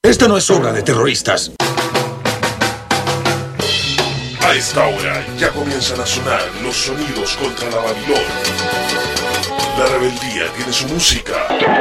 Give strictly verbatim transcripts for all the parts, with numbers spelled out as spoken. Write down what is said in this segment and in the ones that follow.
Esta no es obra de terroristas. A esta hora ya comienzan a sonar los sonidos contra la Babilón. La rebeldía tiene su música.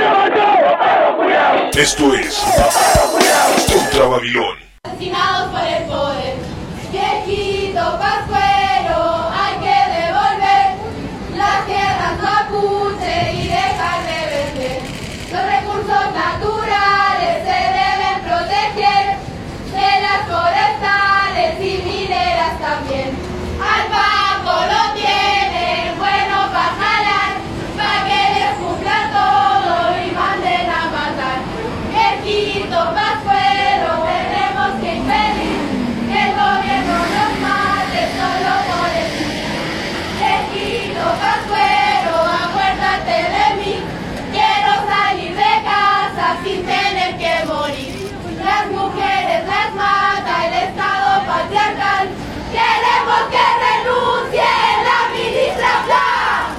Esto es Contra Babilón. Asesinados por el poder, viejito Pascuero, hay que devolver las tierras mapuche y dejar de vender. Los recursos naturales se deben proteger, de las forestales y mineras también. Al Paco lo tienen bueno para jalar, para que les cumplan todo y manden a matar. Viejito Pascuero, tenemos que impedir que el gobierno nos mate solo por el fin. Viejito Pascuero, acuérdate de mí, quiero salir de casa sin tener que morir. Las mujeres las mata el Estado patriarcal, queremos que renuncie la ministra Fla.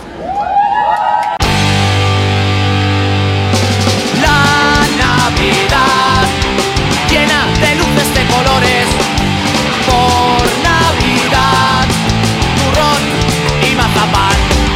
La Navidad llena de luces de colores. Por Navidad, turrón y mazapán.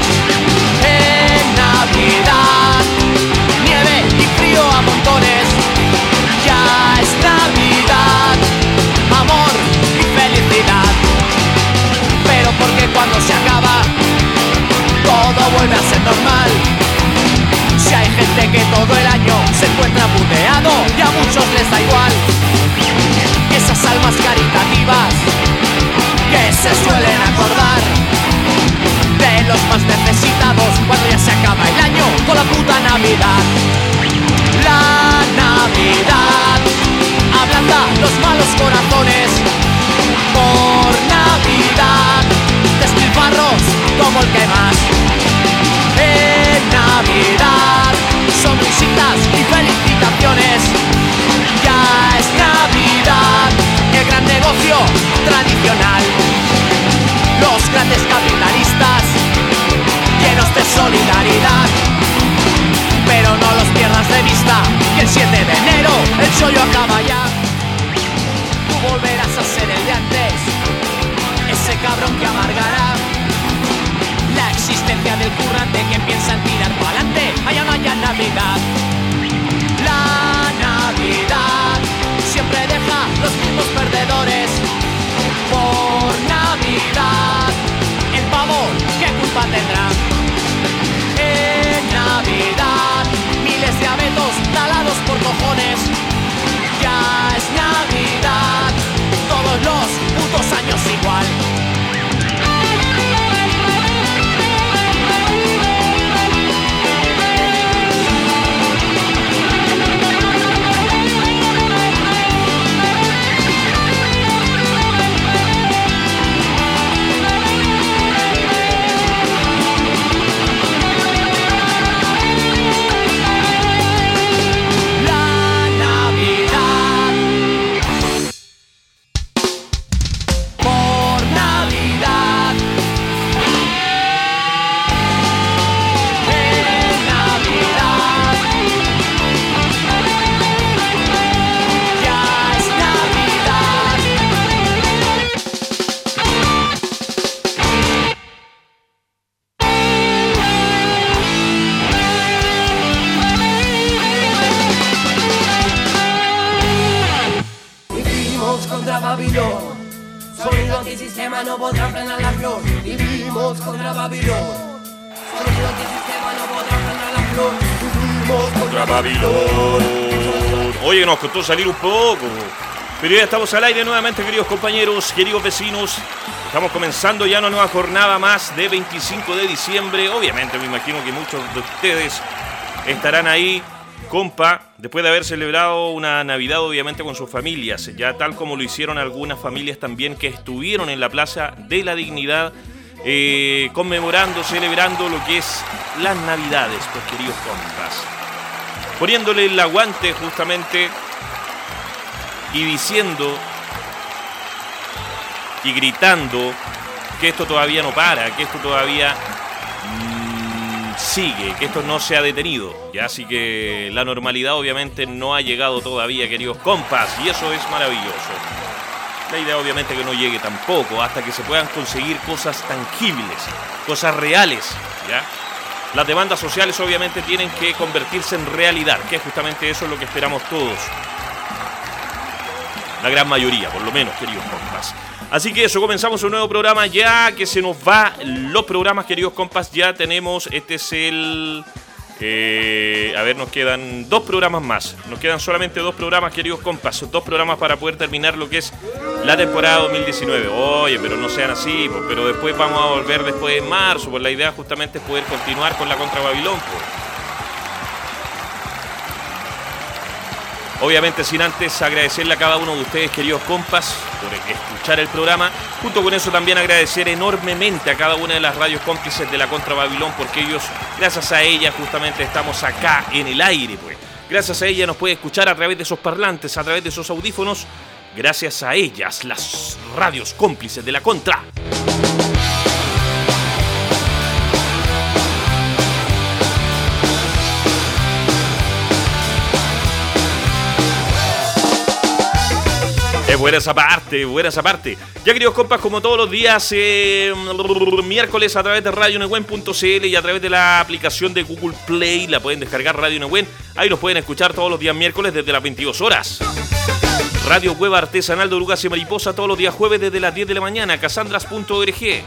En Navidad, nieve y frío a montones. Ya es Navidad, amor y felicidad. Pero porque cuando se acaba, todo vuelve a ser normal. Si hay gente que todo el año se encuentra puteado y a muchos les da igual. Esas almas caritativas que se suelen acordar de los más necesitados cuando ya se acaba el año con la puta Navidad. La Navidad ablanda los malos corazones. Por Navidad, despilfarros como el que más. En Navidad, sonrisitas y felicitaciones. Ya es Navidad, el gran negocio tradicional. Los grandes capitalistas llenos de solidaridad. Pero no los pierdas de vista, que el siete de enero el chollo acaba ya. Tú volverás a ser el de antes, ese cabrón que amargará la existencia del currante que piensa en tirar para adelante, allá no haya Navidad. La Navidad siempre deja los mismos perdedores. Por Navidad, el pavo, ¿qué culpa tendrá? En Navidad, miles de abetos talados por cojones. Ya es Navidad, todos los putos años igual. Contra Babilón, sonido antisistema no podrá frenar la flor. Vivimos contra Babilón, sonido antisistema no podrá frenar la flor. Vivimos contra Babilón. Oye, nos costó salir un poco, pero ya estamos al aire nuevamente, queridos compañeros, queridos vecinos. Estamos comenzando ya una nueva jornada más de veinticinco de diciembre. Obviamente me imagino que muchos de ustedes estarán ahí, compa, después de haber celebrado una Navidad obviamente con sus familias, ya tal como lo hicieron algunas familias también que estuvieron en la Plaza de la Dignidad, eh, conmemorando, celebrando lo que es las Navidades, pues queridos compas, poniéndole el aguante justamente y diciendo y gritando que esto todavía no para, que esto todavía mmm, sigue, que esto no se ha detenido. Ya, así que la normalidad obviamente no ha llegado todavía, queridos compas, y eso es maravilloso. La idea obviamente que no llegue tampoco, hasta que se puedan conseguir cosas tangibles, cosas reales, ¿ya? Las demandas sociales obviamente tienen que convertirse en realidad, que justamente eso es lo que esperamos todos. La gran mayoría, por lo menos, queridos compas. Así que eso, comenzamos un nuevo programa ya, que se nos va los programas, queridos compas. Ya tenemos, este es el... Eh, a ver, nos quedan dos programas más. Nos quedan solamente dos programas, queridos compas. Dos programas para poder terminar lo que es la temporada dos mil diecinueve. Oye, pero no sean así, pues, pero después vamos a volver después de marzo. Pues la idea justamente es poder continuar con la Contra Babilón, pues. Obviamente sin antes agradecerle a cada uno de ustedes, queridos compas, por escuchar el programa. Junto con eso también agradecer enormemente a cada una de las radios cómplices de la Contra Babilón, porque ellos, gracias a ellas, justamente estamos acá en el aire, pues. Gracias a ellas nos puede escuchar a través de esos parlantes, a través de esos audífonos. Gracias a ellas, las radios cómplices de la Contra. Es buena esa parte, buena esa parte. Ya, queridos compas, como todos los días, eh, miércoles a través de radio nehuen punto c l y a través de la aplicación de Google Play, la pueden descargar, Radio Nehuen. Ahí nos pueden escuchar todos los días miércoles desde las veintidós horas. Radio Cueva Artesanal de Orugas y Mariposa todos los días jueves desde las diez de la mañana, casandras punto org.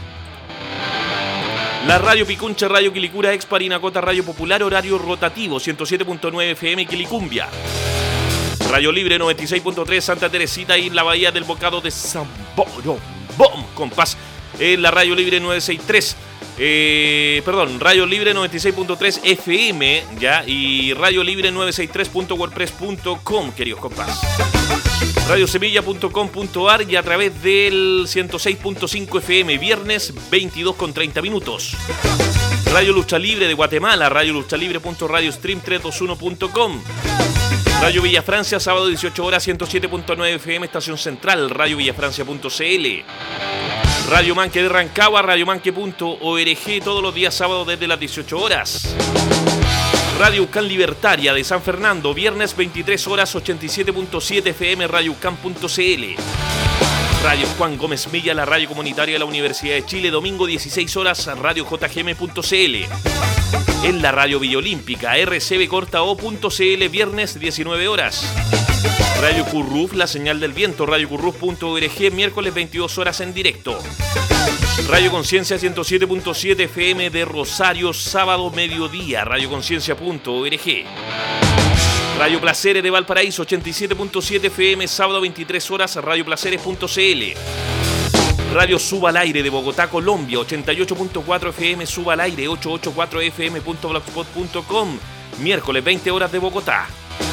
La Radio Picuncha, Radio Quilicura, Ex Parinacota, Radio Popular, horario rotativo, ciento siete punto nueve F M Quilicumbia. Radio Libre noventa y seis punto tres Santa Teresita y la Bahía del Bocado de Saboro. ¡Bom! Compás. En la Radio Libre novecientos sesenta y tres. Eh, perdón, Radio Libre noventa y seis punto tres F M, ya, y Radio Libre novecientos sesenta y tres punto wordpress punto com, queridos compás. Radio Semilla punto com punto a r y a través del ciento seis punto cinco F M, viernes veintidós con treinta minutos. Radio Lucha Libre de Guatemala, Radio Lucha Libre punto radiostream trescientos veintiuno punto com. Radio Villa Francia, sábado dieciocho horas, ciento siete punto nueve F M, Estación Central, Radio Villafrancia punto c l. Radio Manque de Rancagua, Radio Manque punto org, todos los días sábados desde las dieciocho horas. Radio Ucán Libertaria de San Fernando, viernes veintitrés horas, ochenta y siete punto siete F M, radio ucán punto c l. Radio Juan Gómez Milla, la radio comunitaria de la Universidad de Chile, domingo dieciséis horas, radio j g m punto c l. En la Radio Villa Olímpica, r c b corta o punto c l, viernes diecinueve horas. Radio Curruf, la señal del viento, radio curruf punto org, miércoles veintidós horas en directo. Radio Conciencia ciento siete punto siete F M de Rosario, sábado mediodía, radio conciencia punto org. Radio Placeres de Valparaíso, ochenta y siete punto siete F M, sábado veintitrés horas, radio placeres punto c l. Radio Suba al Aire de Bogotá, Colombia, ochenta y ocho punto cuatro F M, Suba al Aire, ochocientos ochenta y cuatro F M punto blogspot punto com, miércoles veinte horas de Bogotá.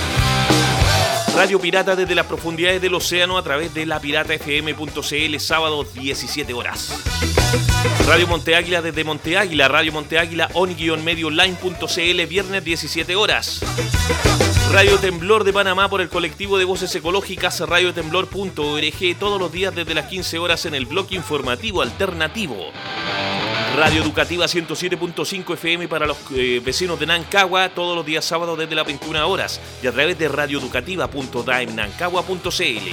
Radio Pirata desde las profundidades del océano a través de la pirata f m punto c l, sábado diecisiete horas. Radio Monte Águila desde Monte Águila, Radio Monte Águila on-medio online punto c l, viernes diecisiete horas. Radio Temblor de Panamá por el colectivo de voces ecológicas, radio temblor punto org, todos los días desde las quince horas en el bloque informativo alternativo. Radio Educativa ciento siete punto cinco F M para los eh, vecinos de Nancagua, todos los días sábados desde las veintiuna horas y a través de radioeducativa punto daemnancagua punto c l.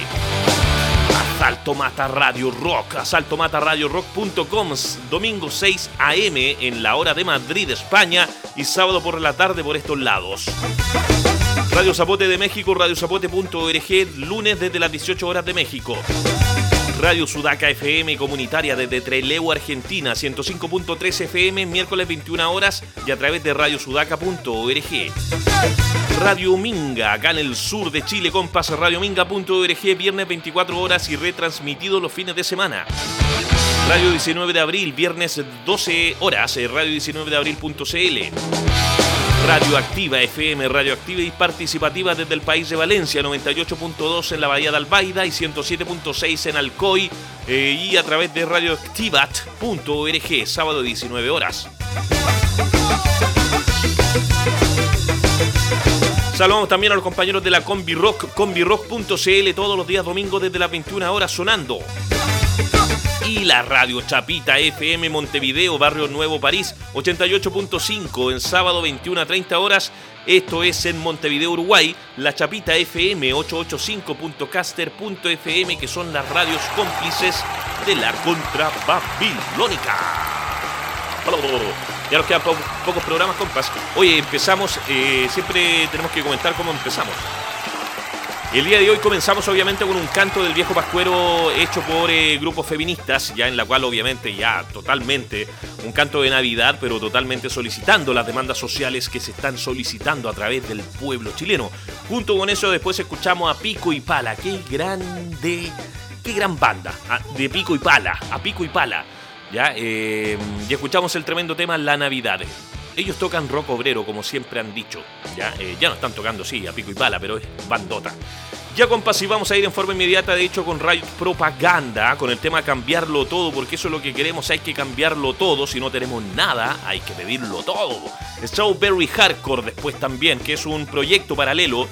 Asalto Mata Radio Rock, asalto mata radio rock punto com, domingo seis a m en la hora de Madrid, España, y sábado por la tarde por estos lados. Radio Zapote de México, radio zapote punto org, lunes desde las dieciocho horas de México. Radio Sudaca F M comunitaria desde Trelew, Argentina, ciento cinco punto tres F M, miércoles veintiuna horas y a través de radio sudaca punto org. Radio Minga, acá en el sur de Chile, compas, radio minga punto org, viernes veinticuatro horas y retransmitido los fines de semana. Radio diecinueve de abril, viernes doce horas, radio diecinueve de abril punto c l. Radioactiva F M, radioactiva y participativa desde el país de Valencia, noventa y ocho punto dos en la Bahía de Albaida y ciento siete punto seis en Alcoy, eh, y a través de radioactivat punto org, sábado diecinueve horas. Saludamos también a los compañeros de la Combi Rock, combi rock punto c l, todos los días domingos desde las veintiuna horas sonando. Y la radio Chapita F M Montevideo, Barrio Nuevo París, ochenta y ocho punto cinco, en sábado veintiuna a treinta horas. Esto es en Montevideo, Uruguay, la Chapita F M, ochocientos ochenta y cinco punto caster punto f m, que son las radios cómplices de la contrababilónica. Ya nos quedan po pocos programas, compas. Oye, empezamos, eh, siempre tenemos que comentar cómo empezamos. El día de hoy comenzamos obviamente con un canto del viejo pascuero hecho por eh, grupos feministas, ya en la cual obviamente ya totalmente un canto de Navidad, pero totalmente solicitando las demandas sociales que se están solicitando a través del pueblo chileno. Junto con eso después escuchamos a Pico y Pala, qué grande, qué gran banda, de Pico y Pala, a Pico y Pala, ya, eh, y escuchamos el tremendo tema La Navidad. Ellos tocan rock obrero, como siempre han dicho. Ya, eh, ya no están tocando, sí, a pico y pala, pero es bandota. Ya, compas, y vamos a ir en forma inmediata, de hecho, con Riot Propaganda, con el tema Cambiarlo Todo, porque eso es lo que queremos, hay que cambiarlo todo. Si no tenemos nada, hay que pedirlo todo. Strawberry Hardcore después también, que es un proyecto paralelo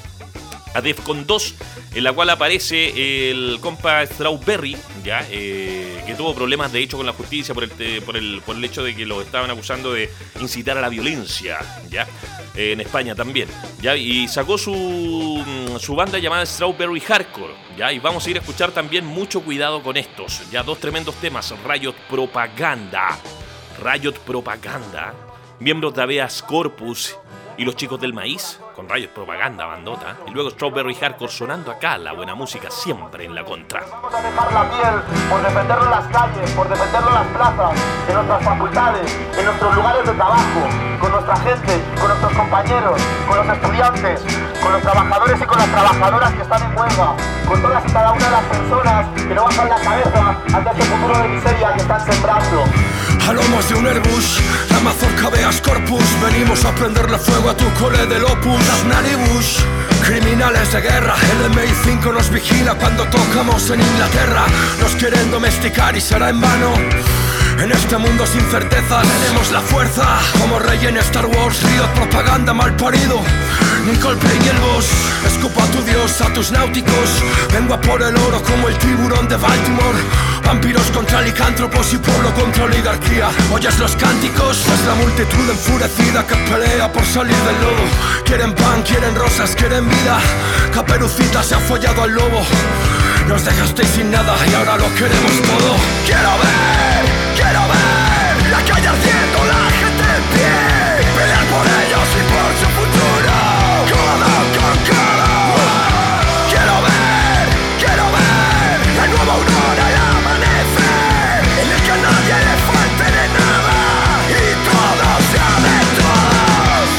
a Defcon dos, en la cual aparece el compa Strawberry, ya, eh, que tuvo problemas de hecho con la justicia por el, eh, por el por el hecho de que lo estaban acusando de incitar a la violencia, ya, eh, en España también, ya, y sacó su, su banda llamada Strawberry Hardcore, ya, y vamos a ir a escuchar también Mucho Cuidado con estos, ya, dos tremendos temas. Riot Propaganda, Riot Propaganda, miembros de Habeas Corpus y los Chicos del Maíz, con Riot Propaganda, bandota. Y luego Strawberry Hardcore sonando acá, la buena música siempre en la contra. Vamos a dejar la piel por defenderlo en las calles, por defenderlo en las plazas, en nuestras facultades, en nuestros lugares de trabajo, con nuestra gente, con nuestros compañeros, con los estudiantes, con los trabajadores y con las trabajadoras que están en huelga, con todas y cada una de las personas que no bajan la cabeza ante este futuro de miseria que están sembrando. A lomos de un Airbus, la mazorca Habeas Corpus, venimos a prenderle fuego a tu cole del Opus. Las Naribus, criminales de guerra, el M I cinco nos vigila cuando tocamos en Inglaterra. Nos quieren domesticar y será en vano. En este mundo sin certezas tenemos la fuerza, como rey en Star Wars. Riot Propaganda mal parido, Nicole Play y el boss. Escupa a tu dios, a tus náuticos. Vengo a por el oro como el tiburón de Baltimore. Vampiros contra licántropos y pueblo contra oligarquía. ¿Oyes los cánticos? Es la multitud enfurecida que pelea por salir del lodo. Quieren pan, quieren rosas, quieren vida. Caperucita se ha follado al lobo. Nos dejasteis sin nada y ahora lo queremos todo. Quiero ver, quiero ver la calle ardiendo, la gente en pie. Pelear por ellos y por su futuro, codo con codo. Quiero ver, quiero ver la nueva aurora, el amanecer, en el que a nadie le falte de nada y todo sea de todos.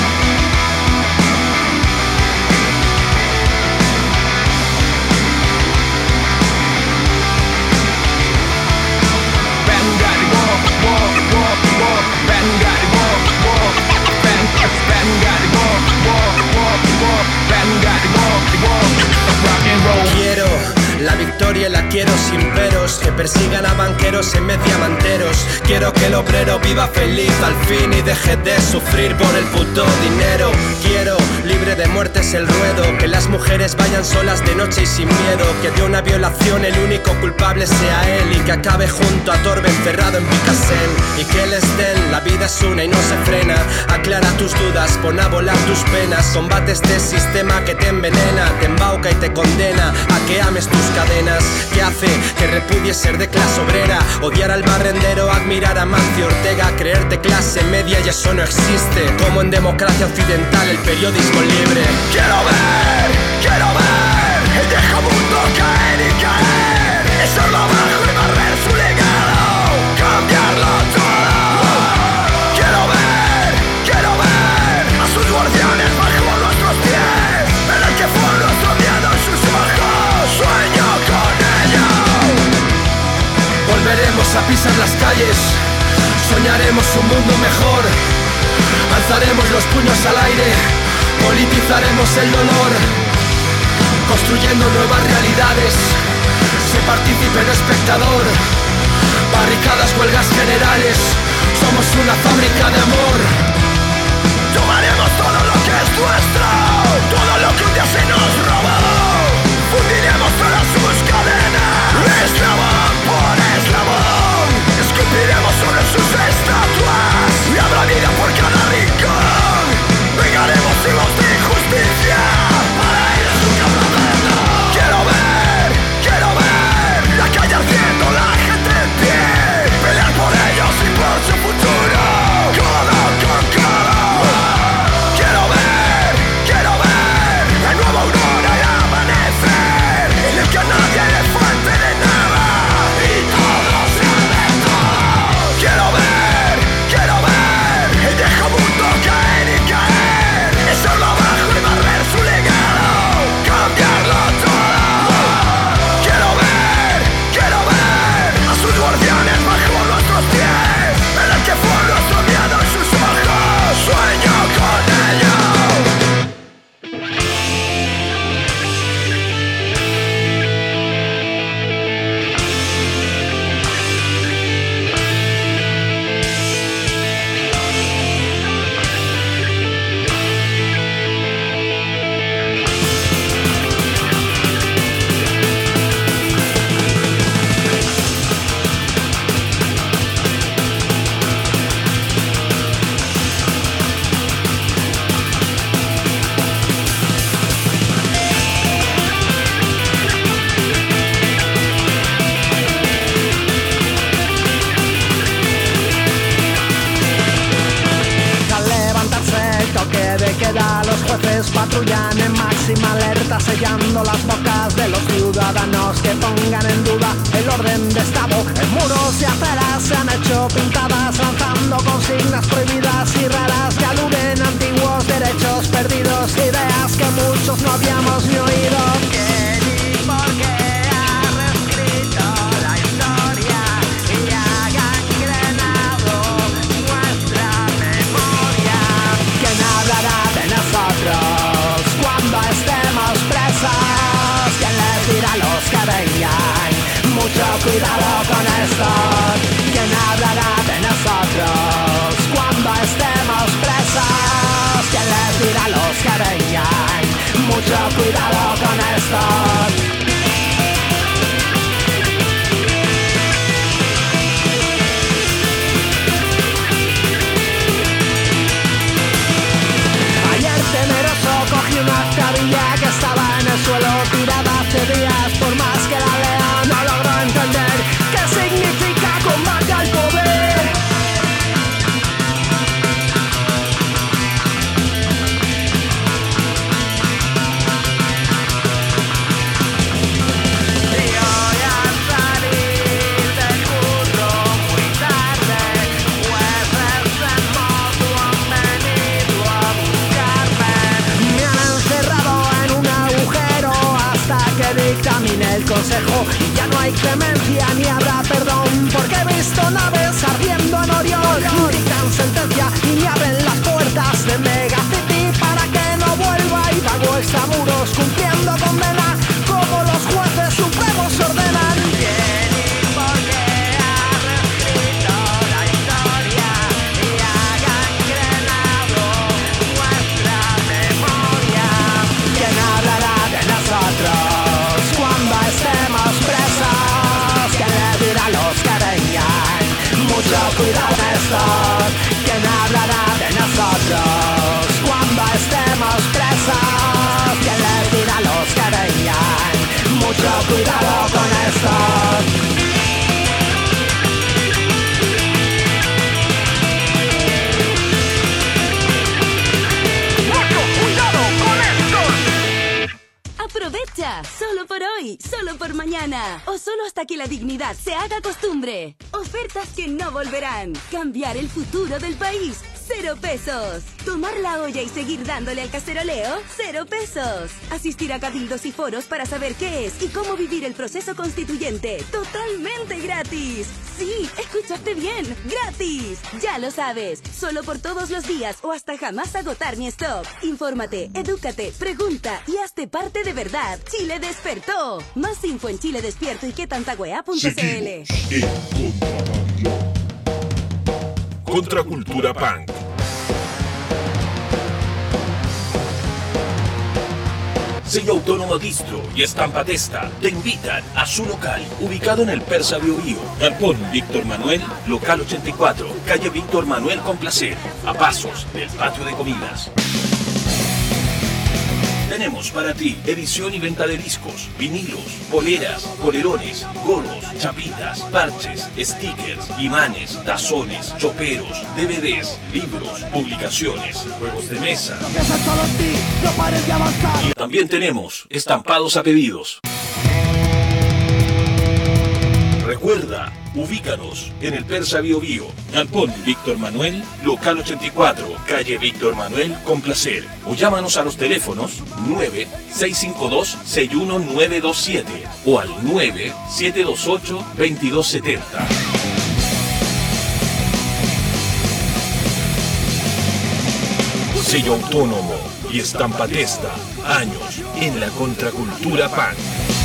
Vanguard walk, walk, walk, walk. Vanguard walk, walk. Vanguard walk, walk, walk, walk. Vanguard walk, walk. Rock and roll. Quiero la victoria, la quiero sin peros. Que persigan a banqueros en vez de diamanteros. Quiero que el obrero viva feliz al fin y deje de sufrir por el puto dinero. Quiero libre de muertes el ruedo. Que las mujeres vayan solas de noche y sin miedo. Que de una violación el único culpable sea él. Y que acabe junto a Torbe encerrado en Picasen. Y que les den, la vida es una y no se frena. Aclara tus dudas, pon a volar tus penas. Combate este sistema que te envenena, te embauca y te condena a que ames tus cadenas. Que hace que repudies ser de clase obrera. Odiar al barrendero, admirar a Mancio Ortega. Creerte clase media y eso no existe. Como en democracia occidental el periodismo libre. Quiero ver, quiero ver el viejo mundo caer y caer. Echarlo abajo y barrer su legado. Cambiarlo todo. Quiero ver, quiero ver a sus guardianes bajo nuestros pies. En el que fue nuestro miedo y sus ojos. Sueño con ello. Volveremos a pisar las calles. Soñaremos un mundo mejor. Alzaremos los puños al aire. Politizaremos el dolor. Construyendo nuevas realidades. Sé partícipe no espectador. Barricadas, huelgas generales. Somos una fábrica de amor. Tomaremos todo lo que es nuestro. lo que un día se nos robó. Fundiremos todas sus cadenas, eslabón por eslabón. Escupiremos sobre sus estatuas y habrá vida por cada rincón. Vengaremos hijos de injusticia para ellos nunca habrá verdad. Quiero ver, quiero ver la calle ardiendo, la gente en pie, pelear por ellos y por su futuro, codo con codo. Quiero ver, quiero ver la nueva aurora y amanecer, en el que a nadie le falte de nada y todo sea de todo. Quiero ver, quiero ver el viejo mundo caer y caer, echarlo abajo y barrer su legado, cambiarlo todo. Quiero ver, quiero ver a sus guardianes bajo nuestros pies, ver el que fue nuestro miedo en sus ojos, sueño con ello. Los jueces patrullan en máxima alerta, sellando las bocas de los ciudadanos que pongan en duda el orden de estado. En muros y aceras se han hecho pintadas, lanzando consignas prohibidas y raras que aluden a antiguos derechos perdidos, ideas que muchos no habíamos ni oído. ¿Qué ni por qué ha reescrito la historia y ha gangrenado nuestra memoria? ¿Quién hablará de nosotros cuando estemos presos? ¿Quién les dirá a los que vengan? Mucho cuidado con esto. ¿Quién hablará de nosotros cuando estemos presos? ¿Quién les dirá a los que vengan? Mucho cuidado con esto. Temeroso cogí una cabilla que estaba en el suelo tirada hace días, por más que la lea no logro entender qué significa combate al poder. Y hoy al salir del curro muy tarde, jueces en moto han venido a buscarme. Me han encerrado en un agujero hasta que dictamine el consejo, y ya no hay clemencia ni habrá perdón, porque he visto naves ardiendo en Orión. Dictan sentencia y me abren las puertas de Megacity para que no vuelva, y pago extramuros cumpliendo condena como los jueces supremos ordenan. ¿Quién y por qué ha reescrito la historia y ha gangrenado nuestra memoria? ¿Quién hablará de nosotros cuando estemos presos? ¿Quién le dirá a los que vengan? Mucho cuidado en esto. ¿Quién hablará de nosotros cuando estemos presos? ¿Quién le dirá a los que vengan? Mucho cuidado con esto. ¡Aprovecha! Solo por hoy, solo por mañana o solo hasta que la dignidad se haga costumbre. Ofertas que no volverán. Cambiar el futuro del país. Cero pesos. Tomar la olla y seguir dándole al caceroleo. Cero pesos. Asistir a cabildos y foros para saber qué es y cómo vivir el proceso constituyente. Totalmente gratis. Sí, escuchaste bien. Gratis. Ya lo sabes. Solo por todos los días o hasta jamás agotar mi stock. Infórmate, edúcate, pregunta y hazte parte de verdad. Chile despertó. Más info en Chile Despierto y que tanta wea punto c l. Contracultura Punk. Sello Autónomo Distro y Estampa Testa te invitan a su local, ubicado en el Persa Biobío. Galpón Víctor Manuel, local ochenta y cuatro, calle Víctor Manuel con Placer, a pasos del patio de comidas. Tenemos para ti edición y venta de discos, vinilos, poleras, polerones, gorros, chapitas, parches, stickers, imanes, tazones, choperos, D V Ds, libros, publicaciones, juegos de mesa. Y también tenemos estampados a pedidos. Recuerda, ubícanos en el Persa Biobío, Galpón Víctor Manuel, local ochenta y cuatro, calle Víctor Manuel con Placer. O llámanos a los teléfonos nueve seis cinco dos seis uno nueve dos siete o al nueve siete dos ocho dos dos siete cero. Sello Autónomo y Estampa Testa, años en la contracultura punk.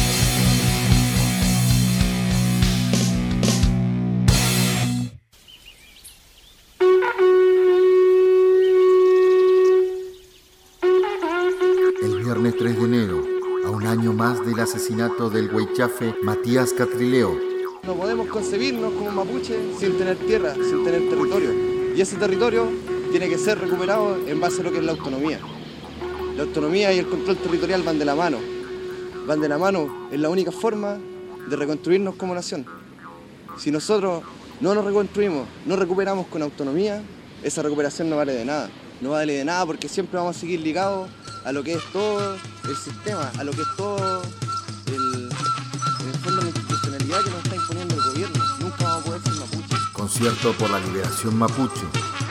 Viernes tres de enero, a un año más del asesinato del huaychafe Matías Catrileo. No podemos concebirnos como mapuche sin tener tierra, sin tener territorio. Y ese territorio tiene que ser recuperado en base a lo que es la autonomía. La autonomía y el control territorial van de la mano. Van de la mano, es la única forma de reconstruirnos como nación. Si nosotros no nos reconstruimos, no recuperamos con autonomía, esa recuperación no vale de nada. No vale de nada porque siempre vamos a seguir ligados a lo que es todo el sistema, a lo que es todo el, en el fondo la institucionalidad que nos está imponiendo el gobierno. Nunca vamos a poder ser mapuche. Concierto por la liberación mapuche.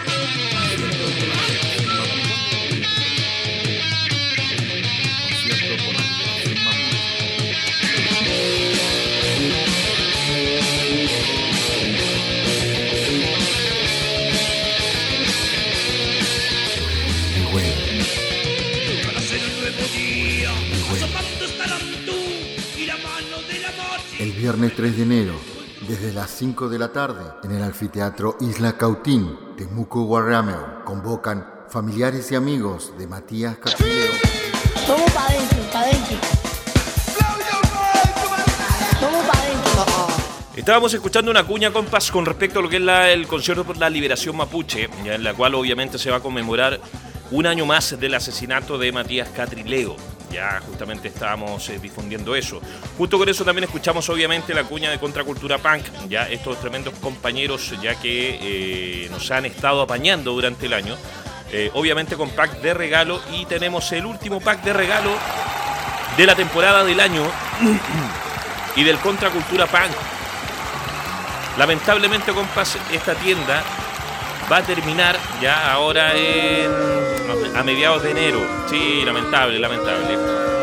El viernes tres de enero, desde las cinco de la tarde, en el anfiteatro Isla Cautín, Temuco Guarrameo, convocan familiares y amigos de Matías Catrileo. Tomo pa' dentro, pa' dentro. Tomo pa' dentro. Estábamos escuchando una cuña, compas, con respecto a lo que es la, el concierto por la liberación mapuche, ya en la cual obviamente se va a conmemorar un año más del asesinato de Matías Catrileo. Ya justamente estábamos eh, difundiendo eso. Junto con eso también escuchamos obviamente la cuña de Contracultura Punk, ya estos tremendos compañeros ya que eh, nos han estado apañando durante el año, eh, obviamente con pack de regalo, y tenemos el último pack de regalo de la temporada del año y del Contracultura Punk. Lamentablemente, compas, esta tienda va a terminar ya ahora en, a mediados de enero. Sí, lamentable, lamentable.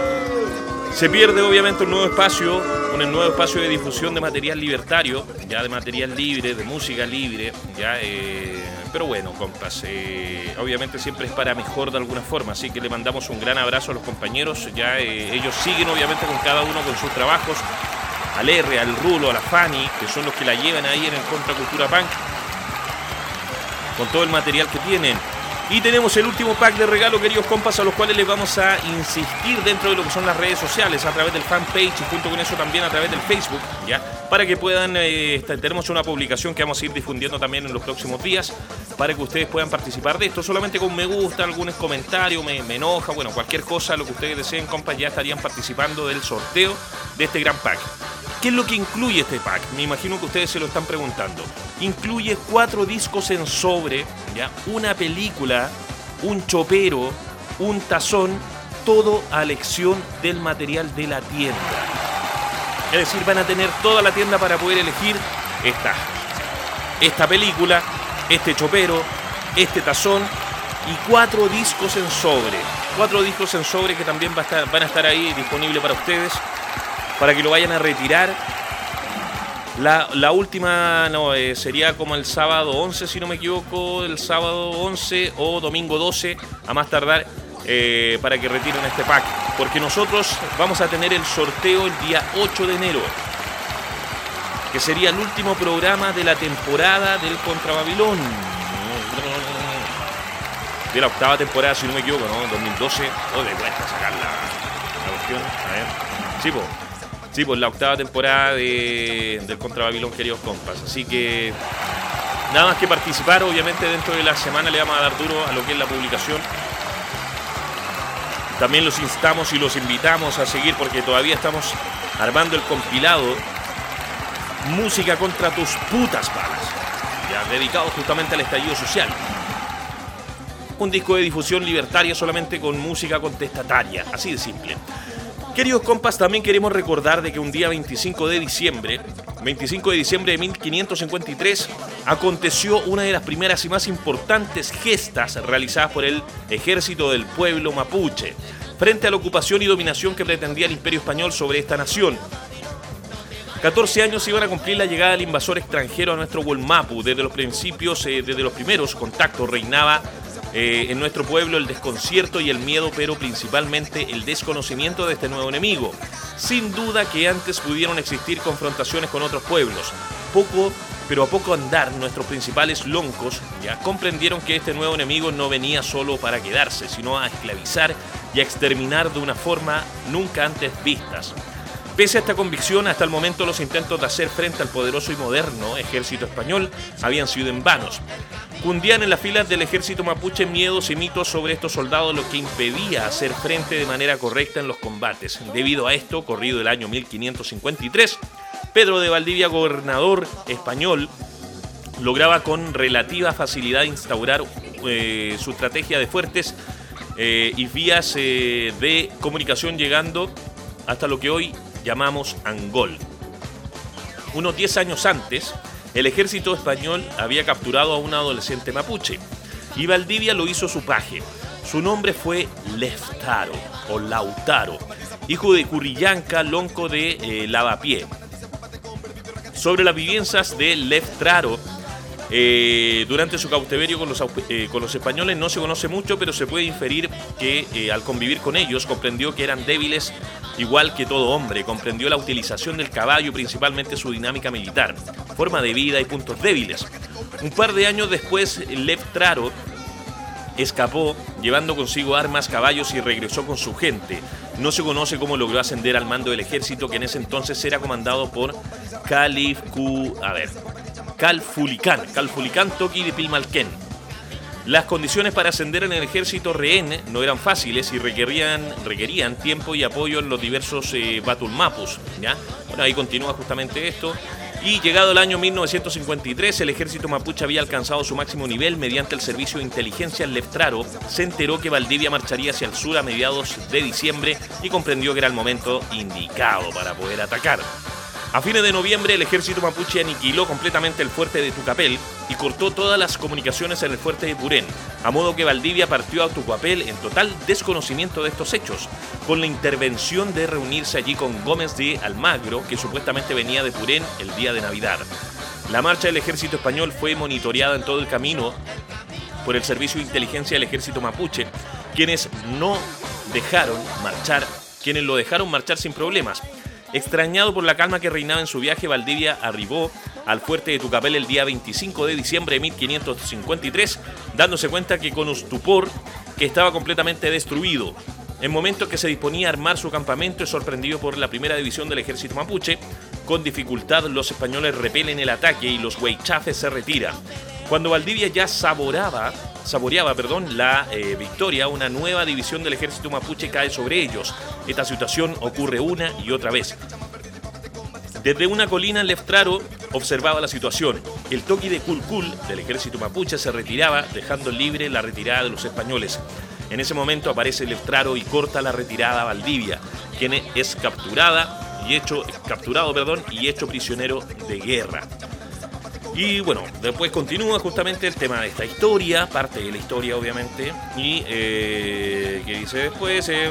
Se pierde obviamente un nuevo espacio, un nuevo espacio de difusión de material libertario, ya de material libre, de música libre, ya, eh, pero bueno, compas, eh, obviamente siempre es para mejor de alguna forma, así que le mandamos un gran abrazo a los compañeros, ya eh, ellos siguen obviamente con cada uno con sus trabajos, al R, al Rulo, a la Fanny, que son los que la llevan ahí en el Contracultura Punk, con todo el material que tienen. Y tenemos el último pack de regalo, queridos compas, a los cuales les vamos a insistir dentro de lo que son las redes sociales, a través del fanpage y junto con eso también a través del Facebook, ya, para que puedan, eh, tenemos una publicación que vamos a ir difundiendo también en los próximos días, para que ustedes puedan participar de esto, solamente con me gusta, algunos comentarios, me, me enoja, bueno, cualquier cosa, lo que ustedes deseen, compas, ya estarían participando del sorteo de este gran pack. ¿Qué es lo que incluye este pack? Me imagino que ustedes se lo están preguntando. Incluye cuatro discos en sobre, ¿ya? Una película, un chopero, un tazón, todo a elección del material de la tienda. Es decir, van a tener toda la tienda para poder elegir esta, esta película, este chopero, este tazón y cuatro discos en sobre. Cuatro discos en sobre que también va a estar, van a estar ahí disponibles para ustedes, para que lo vayan a retirar. La, la última no, eh, sería como el sábado once, si no me equivoco, el sábado once o domingo doce, a más tardar, eh, para que retiren este pack. Porque nosotros vamos a tener el sorteo el día ocho de enero, que sería el último programa de la temporada del Contra Babilón. De la octava temporada, si no me equivoco, ¿no? dos mil doce, o de vuelta a sacarla. cuestión. A ver. Sí, pues. Sí, pues la octava temporada de, del Contra Babilón, queridos compas. Así que nada más que participar. Obviamente dentro de la semana le vamos a dar duro a lo que es la publicación. También los instamos y los invitamos a seguir porque todavía estamos armando el compilado Música contra tus putas balas, ya dedicado justamente al estallido social. Un disco de difusión libertaria solamente con música contestataria, así de simple. Queridos compas, también queremos recordar de que un día veinticinco de diciembre, veinticinco de diciembre de mil quinientos cincuenta y tres, aconteció una de las primeras y más importantes gestas realizadas por el Ejército del Pueblo Mapuche, frente a la ocupación y dominación que pretendía el Imperio Español sobre esta nación. catorce años iban a cumplir la llegada del invasor extranjero a nuestro Wallmapu. Desde los principios, eh, desde los primeros contactos reinaba Eh, en nuestro pueblo el desconcierto y el miedo, pero principalmente el desconocimiento de este nuevo enemigo. Sin duda que antes pudieron existir confrontaciones con otros pueblos. Poco, pero a poco andar, nuestros principales loncos ya comprendieron que este nuevo enemigo no venía solo para quedarse, sino a esclavizar y a exterminar de una forma nunca antes vistas. Pese a esta convicción, hasta el momento los intentos de hacer frente al poderoso y moderno ejército español habían sido en vanos. Cundían en las filas del ejército mapuche miedos y mitos sobre estos soldados, lo que impedía hacer frente de manera correcta en los combates. Debido a esto, corrido el año mil quinientos cincuenta y tres, Pedro de Valdivia, gobernador español, lograba con relativa facilidad instaurar eh, su estrategia de fuertes eh, y vías eh, de comunicación, llegando hasta lo que hoy llamamos Angol. Unos diez años antes, el ejército español había capturado a un adolescente mapuche y Valdivia lo hizo su paje. Su nombre fue Leftaro o Lautaro, hijo de Currillanca, lonco de eh, Lavapié. Sobre las vivencias de Leftaro eh, durante su cautiverio con los, eh, con los españoles no se conoce mucho, pero se puede inferir que eh, al convivir con ellos comprendió que eran débiles igual que todo hombre. Comprendió la utilización del caballo, principalmente su dinámica militar, forma de vida y puntos débiles. Un par de años después, Leftaro escapó llevando consigo armas, caballos y regresó con su gente. No se conoce cómo logró ascender al mando del ejército, que en ese entonces era comandado por Califcu, a ver, Calfulicán, Calfulicán Toqui de Pilmalquén. Las condiciones para ascender en el ejército rehén no eran fáciles y requerían, requerían tiempo y apoyo en los diversos eh, Batulmapus, ¿ya? Bueno, ahí continúa justamente esto. Y llegado el año mil novecientos cincuenta y tres, el ejército mapuche había alcanzado su máximo nivel. Mediante el servicio de inteligencia, Leftaro se enteró que Valdivia marcharía hacia el sur a mediados de diciembre y comprendió que era el momento indicado para poder atacar. A fines de noviembre, el ejército mapuche aniquiló completamente el fuerte de Tucapel y cortó todas las comunicaciones en el fuerte de Purén, a modo que Valdivia partió a Tucapel en total desconocimiento de estos hechos, con la intervención de reunirse allí con Gómez de Almagro, que supuestamente venía de Purén el día de Navidad. La marcha del ejército español fue monitoreada en todo el camino por el servicio de inteligencia del ejército mapuche, quienes no dejaron marchar, quienes lo dejaron marchar sin problemas. Extrañado por la calma que reinaba en su viaje, Valdivia arribó al fuerte de Tucapel el día veinticinco de diciembre de mil quinientos cincuenta y tres, dándose cuenta que con estupor que estaba completamente destruido. En momentos que se disponía a armar su campamento, es sorprendido por la primera división del ejército mapuche. Con dificultad los españoles repelen el ataque y los huaychafes se retiran. Cuando Valdivia ya saboreaba, saboreaba perdón, la eh, victoria, una nueva división del ejército mapuche cae sobre ellos. Esta situación ocurre una y otra vez. Desde una colina, Leftaro observaba la situación. El toqui de Culcul del ejército mapuche se retiraba, dejando libre la retirada de los españoles. En ese momento aparece Leftaro y corta la retirada a Valdivia, quien es capturada y hecho, capturado perdón, y hecho prisionero de guerra. Y bueno, después continúa justamente el tema de esta historia, parte de la historia obviamente, y eh, ¿qué dice después? Eh,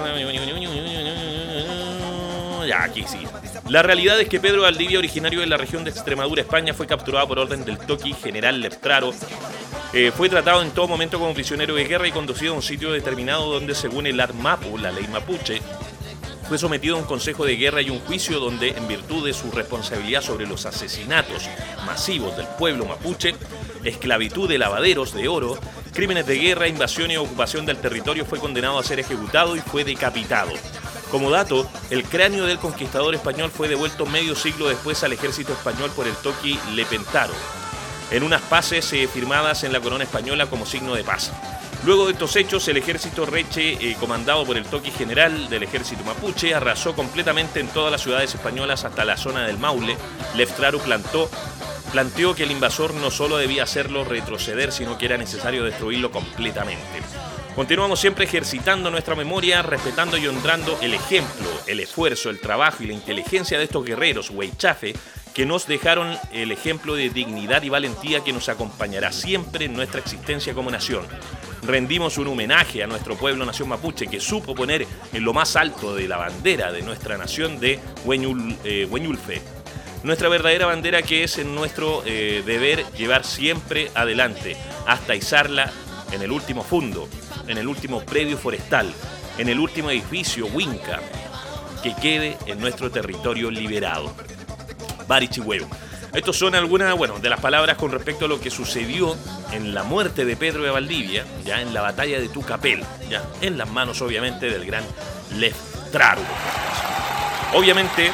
ya, aquí sí. La realidad es que Pedro Valdivia, originario de la región de Extremadura, España, fue capturado por orden del toqui general Leftaro. Eh, fue tratado en todo momento como prisionero de guerra y conducido a un sitio determinado donde, según el Armapu, la ley mapuche, fue sometido a un consejo de guerra y un juicio donde, en virtud de su responsabilidad sobre los asesinatos masivos del pueblo mapuche, esclavitud de lavaderos de oro, crímenes de guerra, invasión y ocupación del territorio, fue condenado a ser ejecutado y fue decapitado. Como dato, el cráneo del conquistador español fue devuelto medio siglo después al ejército español por el Toqui Lepentaro, en unas paces eh, firmadas en la corona española como signo de paz. Luego de estos hechos, el ejército Reche, eh, comandado por el Toqui general del ejército mapuche, arrasó completamente en todas las ciudades españolas hasta la zona del Maule. Lepentaro plantó, planteó que el invasor no solo debía hacerlo retroceder, sino que era necesario destruirlo completamente. Continuamos siempre ejercitando nuestra memoria, respetando y honrando el ejemplo, el esfuerzo, el trabajo y la inteligencia de estos guerreros huaychafe que nos dejaron el ejemplo de dignidad y valentía que nos acompañará siempre en nuestra existencia como nación. Rendimos un homenaje a nuestro pueblo nación mapuche que supo poner en lo más alto de la bandera de nuestra nación de Hueñul, eh, Hueñulfe. Nuestra verdadera bandera que es en nuestro eh, deber llevar siempre adelante hasta izarla en el último fundo, en el último predio forestal, en el último edificio Huinca que quede en nuestro territorio liberado. Barichihueo. Estos son algunas, bueno, de las palabras con respecto a lo que sucedió en la muerte de Pedro de Valdivia, ya en la batalla de Tucapel, ya en las manos obviamente del gran Lepentaro. Obviamente,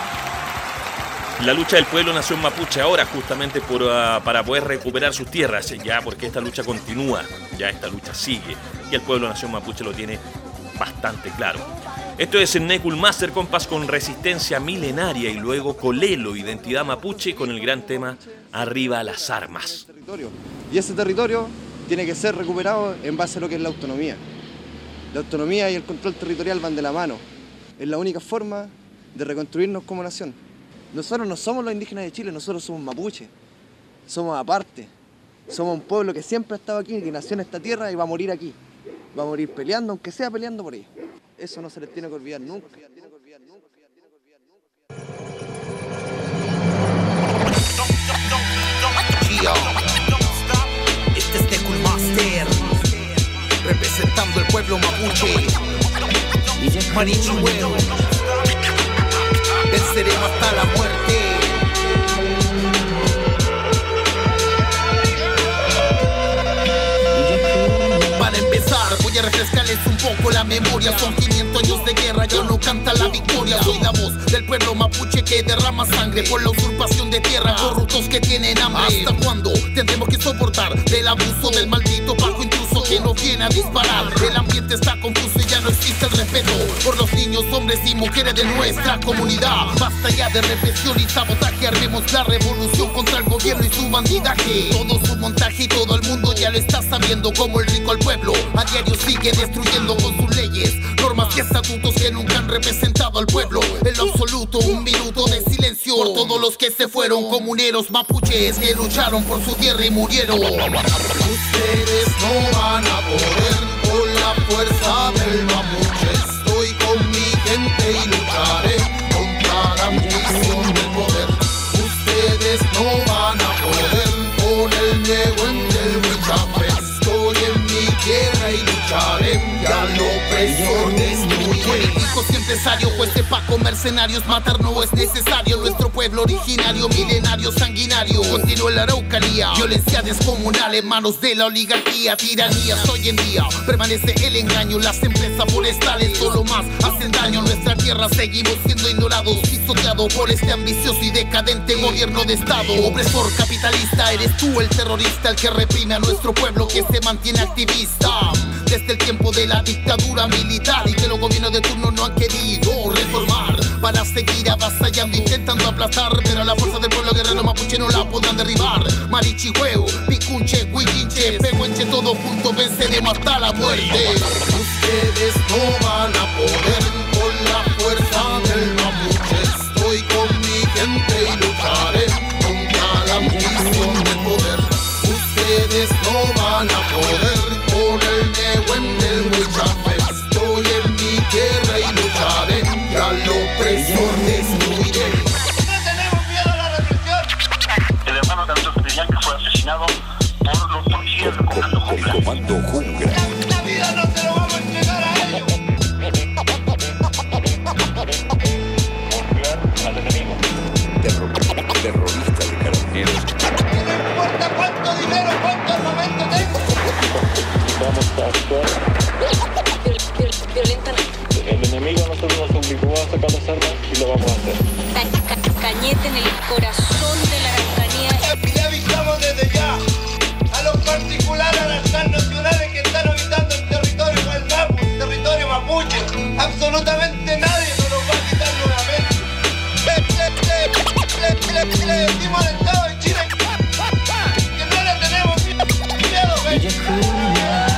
la lucha del pueblo nación mapuche ahora justamente por, uh, para poder recuperar sus tierras, ya porque esta lucha continúa, ya esta lucha sigue y el pueblo nación mapuche lo tiene bastante claro. Esto es el Necul Master Compass con Resistencia Milenaria y luego Colelo, Identidad Mapuche con el gran tema Arriba las Armas. Y ese territorio tiene que ser recuperado en base a lo que es la autonomía. La autonomía y el control territorial van de la mano. Es la única forma de reconstruirnos como nación. Nosotros no somos los indígenas de Chile, nosotros somos mapuche. Somos aparte. Somos un pueblo que siempre ha estado aquí, que nació en esta tierra y va a morir aquí. Va a morir peleando, aunque sea peleando por ella. Eso no se les tiene que olvidar nunca. Este es Necul Master, representando el pueblo mapuche. Marichihueo, venceremos hasta la muerte. Para empezar, voy a refrescarles un poco la memoria. Son quinientos años de guerra, ya no canta la victoria. Soy la voz del pueblo mapuche que derrama sangre por la usurpación de tierra, corruptos que tienen hambre. ¿Hasta cuándo tendremos que soportar el abuso del maldito bajo intruso que nos viene a disparar? El ambiente está confuso y ya no existe el respeto por los niños, hombres y mujeres de nuestra comunidad. Basta ya de represión y sabotaje, armemos la revolución contra el gobierno y su bandidaje. Todo su montaje y todo el mundo ya lo está sabiendo, como el rico al pueblo a diario sigue destruyendo con sus leyes, normas y estatutos que nunca han representado al pueblo. En lo absoluto, un minuto de silencio por todos los que se fueron, comuneros mapuches que lucharon por su tierra y murieron. Ustedes no van a poder con la fuerza del mapuche. Estoy con mi gente y lucharé contra la ambición del poder. Ustedes no van a poder con el miedo en el huichafe. Estoy en mi tierra y lucharé, ya lo opresor destruiré. Políticos y empresarios, jueces Paco, mercenarios, matar no es necesario. Nuestro pueblo originario, milenario, sanguinario, continúa en la Araucanía. Violencia descomunal en manos de la oligarquía, tiranías hoy en día. Permanece el engaño, las empresas forestales solo más hacen daño a nuestra tierra. Seguimos siendo ignorados, pisoteados por este ambicioso y decadente gobierno de estado. Opresor capitalista, eres tú el terrorista, el que reprime a nuestro pueblo que se mantiene activista desde el tiempo de la dictadura militar, y que los gobiernos de turno no han querido reformar para seguir avasallando, intentando aplastar, pero a la fuerza del pueblo guerrero mapuche no la podrán derribar. Marichihueo, Picunche, Huillinche, Pehuenche, todos juntos venceremos hasta la muerte. Ustedes no van a poder con la fuerza del mapuche. Estoy con mi gente y lucharé contra la ambición del poder. Ustedes no van a poder con el Nehuen del Huichafe. Estoy en mi tierra y lucharé, ya lo opresor destruiré. No tenemos miedo a la represión. El hermano Carlos Peñán, que fue asesinado por los policías del Comando Jungla. El Comando Jungla. La vida no se lo vamos a entregar a ellos. Golpear al enemigo. Terror, terrorista de carabineros. No importa cuánto dinero, cuánto armamento tengo. Vamos a actuar violentamente. El enemigo a nosotros nos Ca- ca- Cañete en el corazón de la Araucanía. Y le avisamos desde ya a los particulares, a las transnacionales que están habitando el territorio del Mapu, el territorio mapuche. Absolutamente nadie nos lo va a quitar nuevamente. Le, le, le, le, le, le decimos al Estado de Chile que no le tenemos miedo, ¿ves?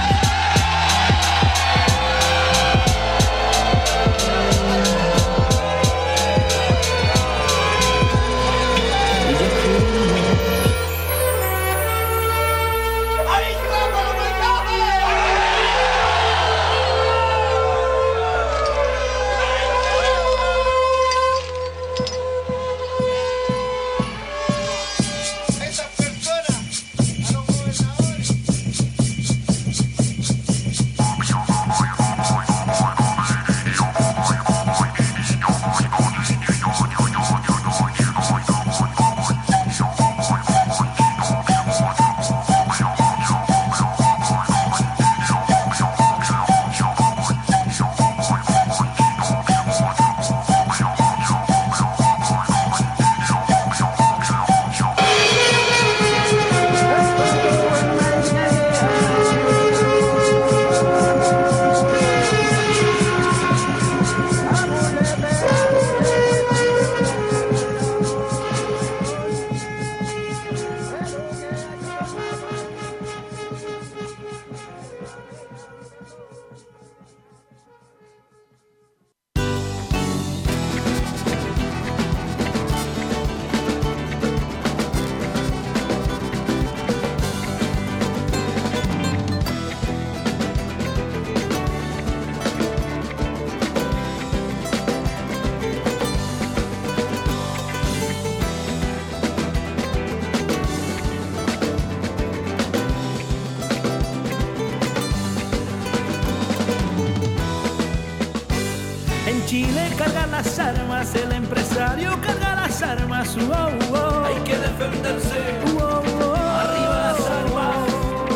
Chile carga las armas, el empresario carga las armas, oh, oh. Hay que defenderse, oh, oh. Arriba las armas.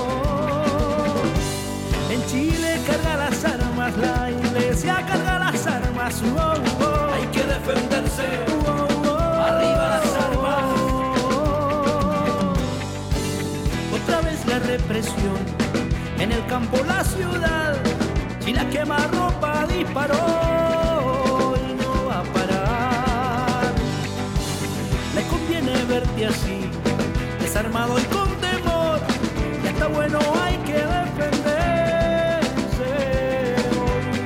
En Chile carga las armas, la iglesia carga las armas, oh, oh. Hay que defenderse, oh, oh. Arriba las armas. Otra vez la represión, en el campo, la ciudad, Chile a quemarropa disparó. Verte así, desarmado y con temor, ya está bueno, hay que defenderse hoy.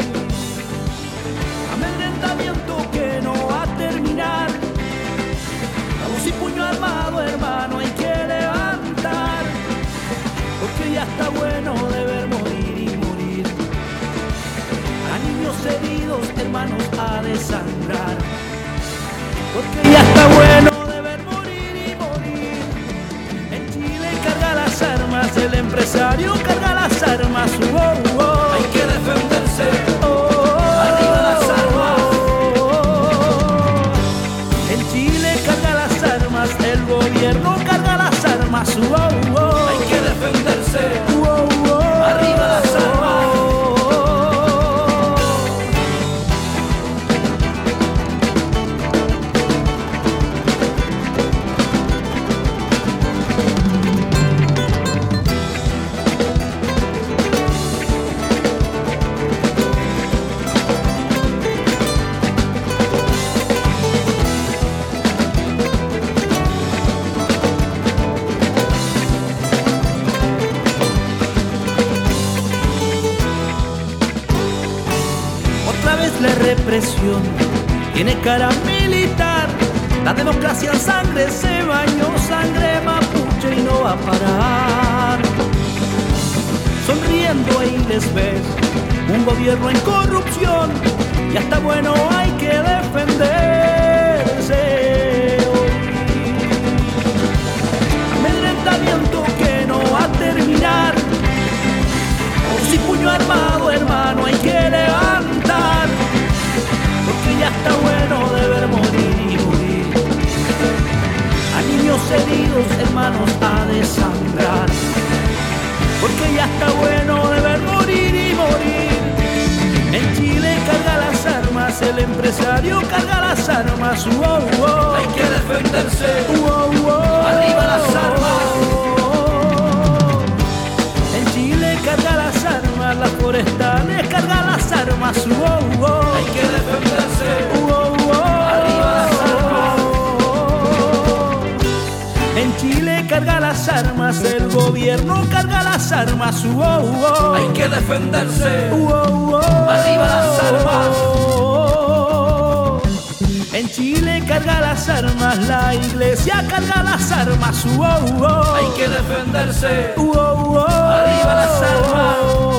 Amedrentamiento que no va a terminar, vamos y puño armado, hermano, hay que levantar, porque ya está bueno de ver morir y morir a niños heridos, hermanos, a desangrar, porque ya está bueno. El empresario carga las armas, oh, oh. Hay que defenderse, oh, oh. Arriba las armas, oh, oh. En Chile carga las armas, el gobierno carga las armas, oh, oh. Hay que defenderse, oh, oh. Arriba las armas. La represión tiene cara militar, la democracia en sangre se bañó, sangre mapuche y no va a parar. Sonriendo ahí les ves, un gobierno en corrupción, ya está bueno, hay que defenderse hoy. Amedrentamiento que no va a terminar, con si puño armado, hermano, hay que levantar. Porque ya está bueno de ver morir y morir a niños heridos, hermanos, a desangrar. Porque ya está bueno de ver morir y morir. En Chile carga las armas, el empresario carga las armas. Wow, wow. Hay que defenderse. Wow, wow. Arriba las armas. En Chile carga las armas, las forestales carga las armas. Wow, wow. Hay que defenderse. Wow, wow. Arriba las armas. En Chile carga las armas, el gobierno carga las armas. Wow, wow. Hay que defenderse. Wow, wow. Arriba las armas. En Chile carga las armas, la iglesia carga las armas. Wow, wow. Hay que defenderse. Wow, wow. Arriba las armas.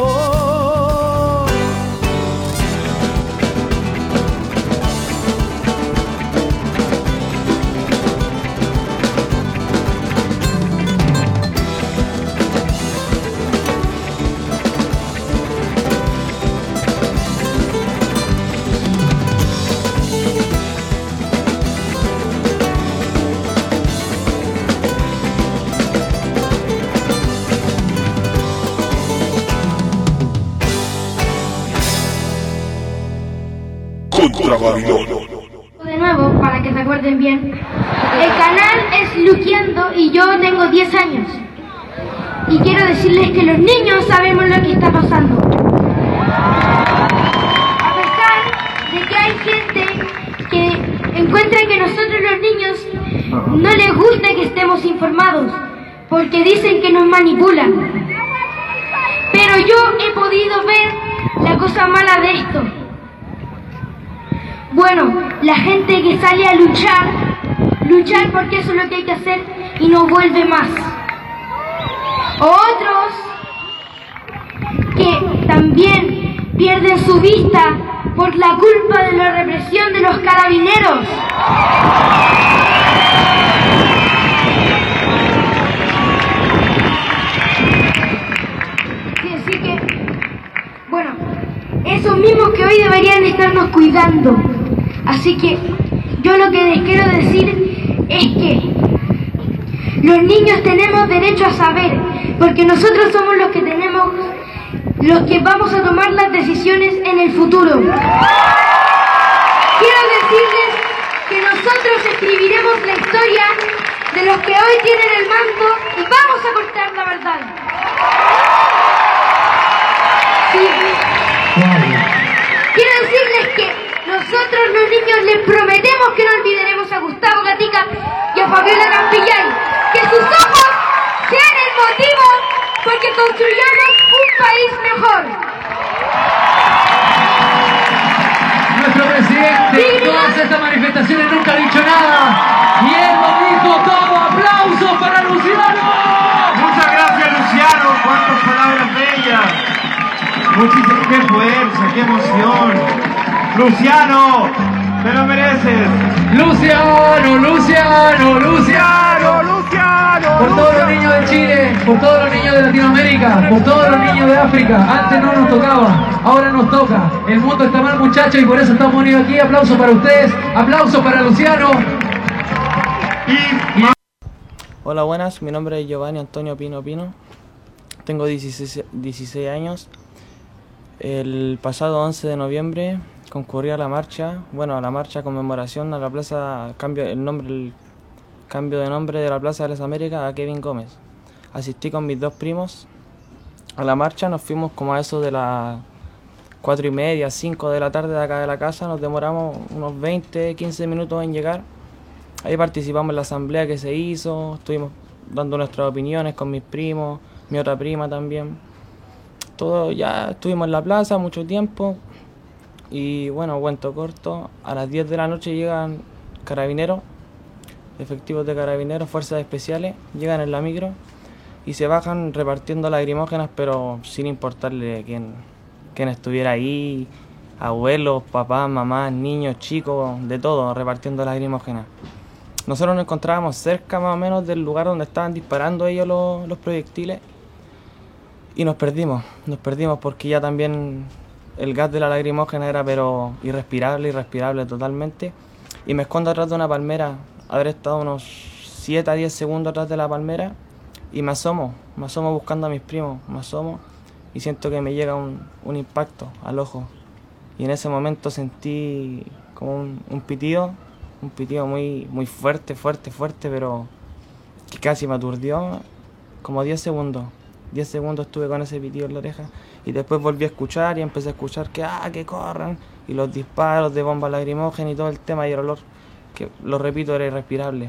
Contra Babilón. De nuevo, para que se acuerden bien, el canal es Luqueando y yo tengo diez años. Y quiero decirles que los niños sabemos lo que está pasando. A pesar de que hay gente que encuentra que nosotros los niños no les gusta que estemos informados, porque dicen que nos manipulan. Pero yo he podido ver la cosa mala de esto. Bueno, la gente que sale a luchar, luchar porque eso es lo que hay que hacer y no vuelve más. Otros que también pierden su vista por la culpa de la represión de los carabineros. Sí, así que, bueno, esos mismos que hoy deberían estarnos cuidando. Así que yo lo que les quiero decir es que los niños tenemos derecho a saber, porque nosotros somos los que tenemos, los que vamos a tomar las decisiones en el futuro. Quiero decirles que nosotros escribiremos la historia de los que hoy tienen el mando y vamos a contar la verdad. Sí. Quiero decirles que nosotros los niños les prometemos que no olvidaremos a Gustavo Gatica y a Fabiola Campillay, que sus ojos sean el motivo porque construyamos un país mejor. Nuestro presidente en todas estas manifestaciones nunca ha dicho nada y él lo dijo todo. ¡Aplausos para Luciano! Muchas gracias, Luciano, cuántas palabras bellas. Muchísimas, qué fuerza, qué emoción. Luciano, te lo mereces. Luciano, Luciano, Luciano, Luciano. Por todos los niños de Chile, por todos los niños de Latinoamérica, por todos los niños de África. Antes no nos tocaba, ahora nos toca. El mundo está mal, muchachos, y por eso estamos unidos aquí. Aplausos para ustedes, aplausos para Luciano. Y... Hola, buenas, mi nombre es Giovanni Antonio Pino Pino. Tengo dieciséis, dieciséis años. El pasado once de noviembre concurrí a la marcha, bueno, a la marcha conmemoración a la plaza, cambio el nombre, el cambio de nombre de la Plaza de las Américas a Kevin Gómez. Asistí con mis dos primos a la marcha, nos fuimos como a eso de las cuatro y media, cinco de la tarde de acá de la casa, nos demoramos unos veinte, quince minutos en llegar. Ahí participamos en la asamblea que se hizo, estuvimos dando nuestras opiniones con mis primos, mi otra prima también. Todo, ya estuvimos en la plaza mucho tiempo y bueno, cuento corto, a las diez de la noche llegan carabineros, efectivos de carabineros, fuerzas especiales, llegan en la micro y se bajan repartiendo lacrimógenas, pero sin importarle quién, quién estuviera ahí, abuelos, papás, mamás, niños, chicos, de todo, repartiendo lacrimógenas. Nosotros nos encontrábamos cerca más o menos del lugar donde estaban disparando ellos los, los proyectiles. Y nos perdimos, nos perdimos porque ya también el gas de la lacrimógena era pero irrespirable, irrespirable totalmente. Y me escondo atrás de una palmera, habré estado unos siete a diez segundos atrás de la palmera y me asomo, me asomo buscando a mis primos, me asomo y siento que me llega un, un impacto al ojo. y en ese momento sentí como un, un pitido, un pitido muy, muy fuerte, fuerte, fuerte, pero que casi me aturdió, como diez segundos. diez segundos estuve con ese pitido en la oreja y después volví a escuchar y empecé a escuchar que ah, que corran y los disparos de bombas lacrimógenas y todo el tema y el olor, que lo repito, era irrespirable.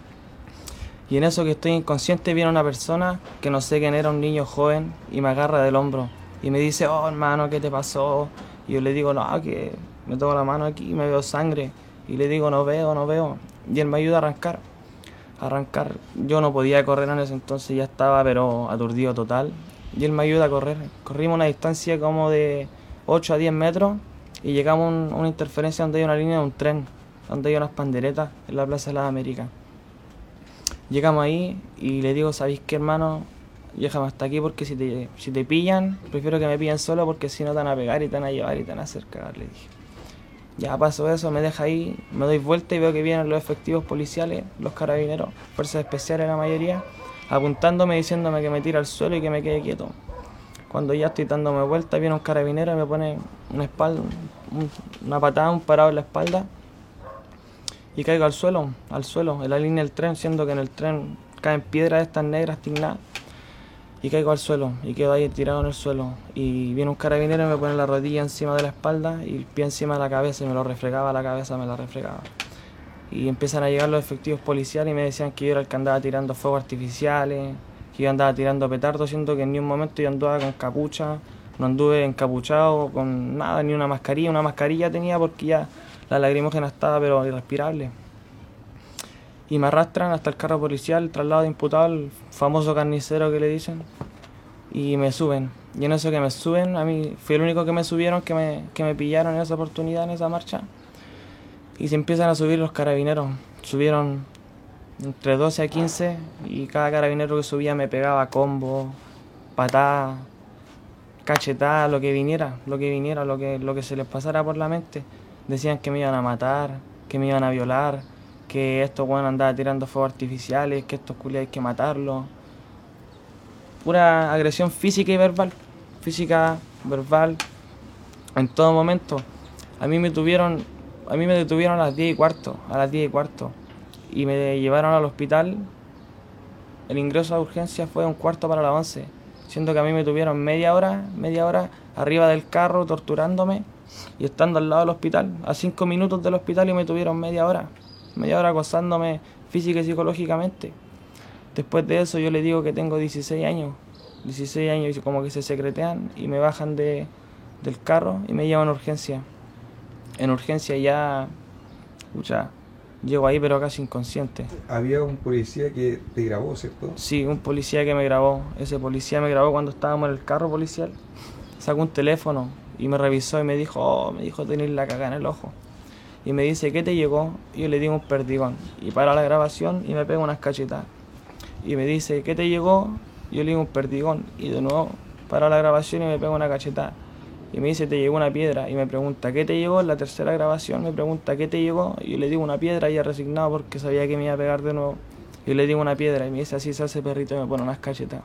Y en eso que estoy inconsciente viene una persona que no sé quién era, un niño joven, y me agarra del hombro y me dice, oh hermano, ¿qué te pasó? Y yo le digo, no, que me toco la mano aquí y me veo sangre. Y le digo, no veo, no veo. Y él me ayuda a arrancar. arrancar. Yo no podía correr en ese entonces, ya estaba pero aturdido total. Y él me ayuda a correr. Corrimos una distancia como de ocho a diez metros y llegamos a un, una interferencia donde hay una línea de un tren, donde hay unas panderetas en la Plaza de las Américas. Llegamos ahí y le digo, ¿sabéis qué, hermano? Déjame hasta aquí porque si te, si te pillan, prefiero que me pillen solo porque si no te van a pegar y te van a llevar y te van a hacer cagar, le dije. Ya pasó eso, me deja ahí, me doy vuelta y veo que vienen los efectivos policiales, los carabineros, fuerzas especiales la mayoría, apuntándome, diciéndome que me tire al suelo y que me quede quieto. Cuando ya estoy dándome vuelta, viene un carabinero y me pone una espalda, un, una patada, un parado en la espalda y caigo al suelo, al suelo, en la línea del tren, siendo que en el tren caen piedras estas negras tignadas. Y caigo al suelo y quedo ahí tirado en el suelo. Y viene un carabinero y me pone la rodilla encima de la espalda y el pie encima de la cabeza y me lo refregaba la cabeza, me la refregaba. Y empiezan a llegar los efectivos policiales y me decían que yo era el que andaba tirando fuegos artificiales, que yo andaba tirando petardos, siendo que en ningún momento yo andaba con capucha, no anduve encapuchado con nada, ni una mascarilla. Una mascarilla tenía porque ya la lacrimógena estaba pero irrespirable. Y me arrastran hasta el carro policial, el traslado de imputado, el famoso carnicero que le dicen, y me suben. Y en eso que me suben, a mí fui el único que me subieron, que me, que me pillaron en esa oportunidad, en esa marcha. Y se empiezan a subir los carabineros. Subieron entre doce a quince y cada carabinero que subía me pegaba combo, patada, cachetada, lo que viniera, lo que viniera, lo que, lo que se les pasara por la mente. Decían que me iban a matar, que me iban a violar, que estos weones andaban tirando fuegos artificiales, que estos culiados hay que matarlos. Pura agresión física y verbal. Física, verbal, en todo momento. A mí me tuvieron, a mí me detuvieron a las diez y cuarto, a las diez y cuarto. Y me llevaron al hospital. El ingreso a urgencia fue un cuarto para las once. Siendo que a mí me tuvieron media hora, media hora arriba del carro torturándome y estando al lado del hospital, a cinco minutos del hospital, y me tuvieron media hora. media hora acosándome física y psicológicamente. Después de eso yo le digo que tengo dieciséis años, dieciséis años y como que se secretean y me bajan de, del carro y me llevan a urgencia. En urgencia ya, escucha, llego ahí pero casi inconsciente. Había un policía que te grabó, ¿cierto? Sí, un policía que me grabó. Ese policía me grabó cuando estábamos en el carro policial. Sacó un teléfono y me revisó y me dijo, oh, me dijo tenés la cagada en el ojo. Y me dice, ¿qué te llegó? Y yo le digo un perdigón. Y para la grabación y me pega unas cachetadas. Y me dice, ¿qué te llegó? Y yo le digo un perdigón. Y de nuevo para la grabación y me pega una cachetada. Y me dice, te llegó una piedra. Y me pregunta, ¿qué te llegó? En la tercera grabación me pregunta, ¿qué te llegó? Y yo le digo una piedra, y ya resignado porque sabía que me iba a pegar de nuevo. Y yo le digo una piedra y me dice, así se hace perrito, y me pone unas cachetadas.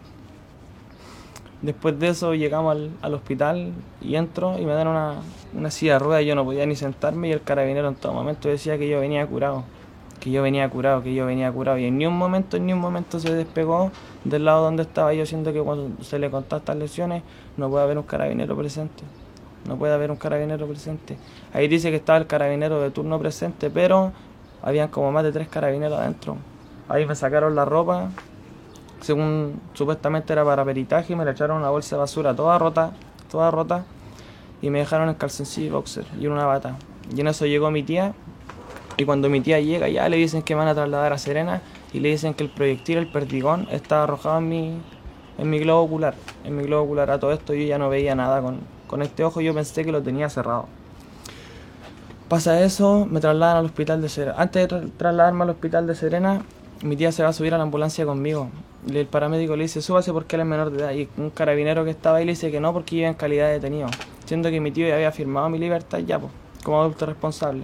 Después de eso llegamos al, al hospital y entro y me dan una, una silla de ruedas y yo no podía ni sentarme, y el carabinero en todo momento decía que yo venía curado, que yo venía curado, que yo venía curado, y en ni un momento, en ni un momento se despegó del lado donde estaba yo, siendo que cuando se le contó estas lesiones no puede haber un carabinero presente, no puede haber un carabinero presente. Ahí dice que estaba el carabinero de turno presente, pero habían como más de tres carabineros adentro. Ahí me sacaron la ropa, según supuestamente era para peritaje, y me le echaron una bolsa de basura toda rota, toda rota, y me dejaron en calzoncillo y boxer y en una bata. Y en eso llegó mi tía, y cuando mi tía llega ya le dicen que me van a trasladar a Serena, y le dicen que el proyectil, el perdigón, estaba arrojado en mi, en mi globo ocular, en mi globo ocular. A todo esto yo ya no veía nada con, con este ojo, yo pensé que lo tenía cerrado. Pasa eso, me trasladan al hospital de Serena. Antes de tra trasladarme al hospital de Serena, mi tía se va a subir a la ambulancia conmigo. Y el paramédico le dice, súbase porque él es menor de edad. Y un carabinero que estaba ahí le dice que no, porque iba en calidad de detenido. Siendo que mi tío ya había firmado mi libertad ya, pues, como adulto responsable.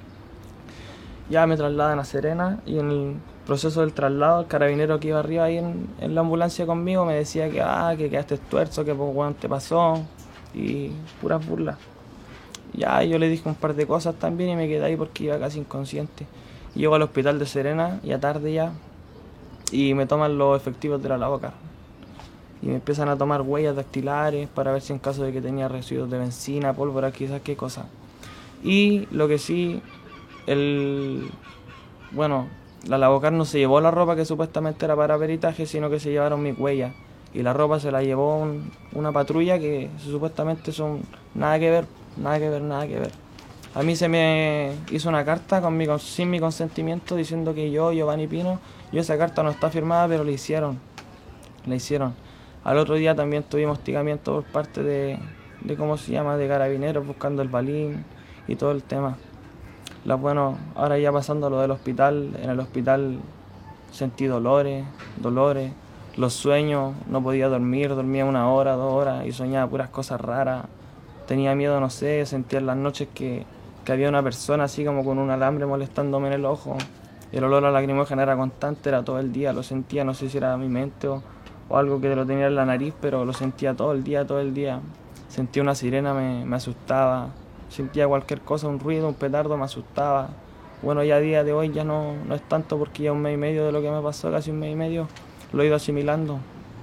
Ya me trasladan a Serena, y en el proceso del traslado, el carabinero que iba arriba ahí en, en la ambulancia conmigo me decía que, ah, que quedaste tuerzo, que pues, bueno, te pasó, y puras burlas. ya yo le dije un par de cosas también y me quedé ahí porque iba casi inconsciente. Llego al hospital de Serena, ya tarde ya, y me toman los efectivos de la Lavacar. Y me empiezan a tomar huellas dactilares para ver si en caso de que tenía residuos de benzina, pólvora, quizás qué cosa. Y lo que sí, el... bueno, la Lavacar no se llevó la ropa que supuestamente era para peritaje, sino que se llevaron mis huellas. Y la ropa se la llevó un, una patrulla que supuestamente son nada que ver, nada que ver, nada que ver. A mí se me hizo una carta con mi, sin mi consentimiento diciendo que yo, Giovanni Pino, yo esa carta no está firmada, pero la hicieron, la hicieron. Al otro día también tuvimos hostigamiento por parte de, de ¿cómo se llama?, de carabineros buscando el balín y todo el tema. La, bueno, ahora ya pasando a lo del hospital, en el hospital sentí dolores, dolores, los sueños, no podía dormir, dormía una hora, dos horas y soñaba puras cosas raras. Tenía miedo, no sé, sentía en las noches que, que había una persona así como con un alambre molestándome en el ojo. El olor a lacrimógena era constante, era todo el día, lo sentía, no sé si era mi mente o, o algo que lo tenía en la nariz, pero lo sentía todo el día, todo el día. Sentía una sirena, me, me asustaba, sentía cualquier cosa, un ruido, un petardo, me asustaba. Bueno, ya a día de hoy ya no, no es tanto porque ya un mes y medio de lo que me pasó, casi un mes y medio, lo he ido asimilando.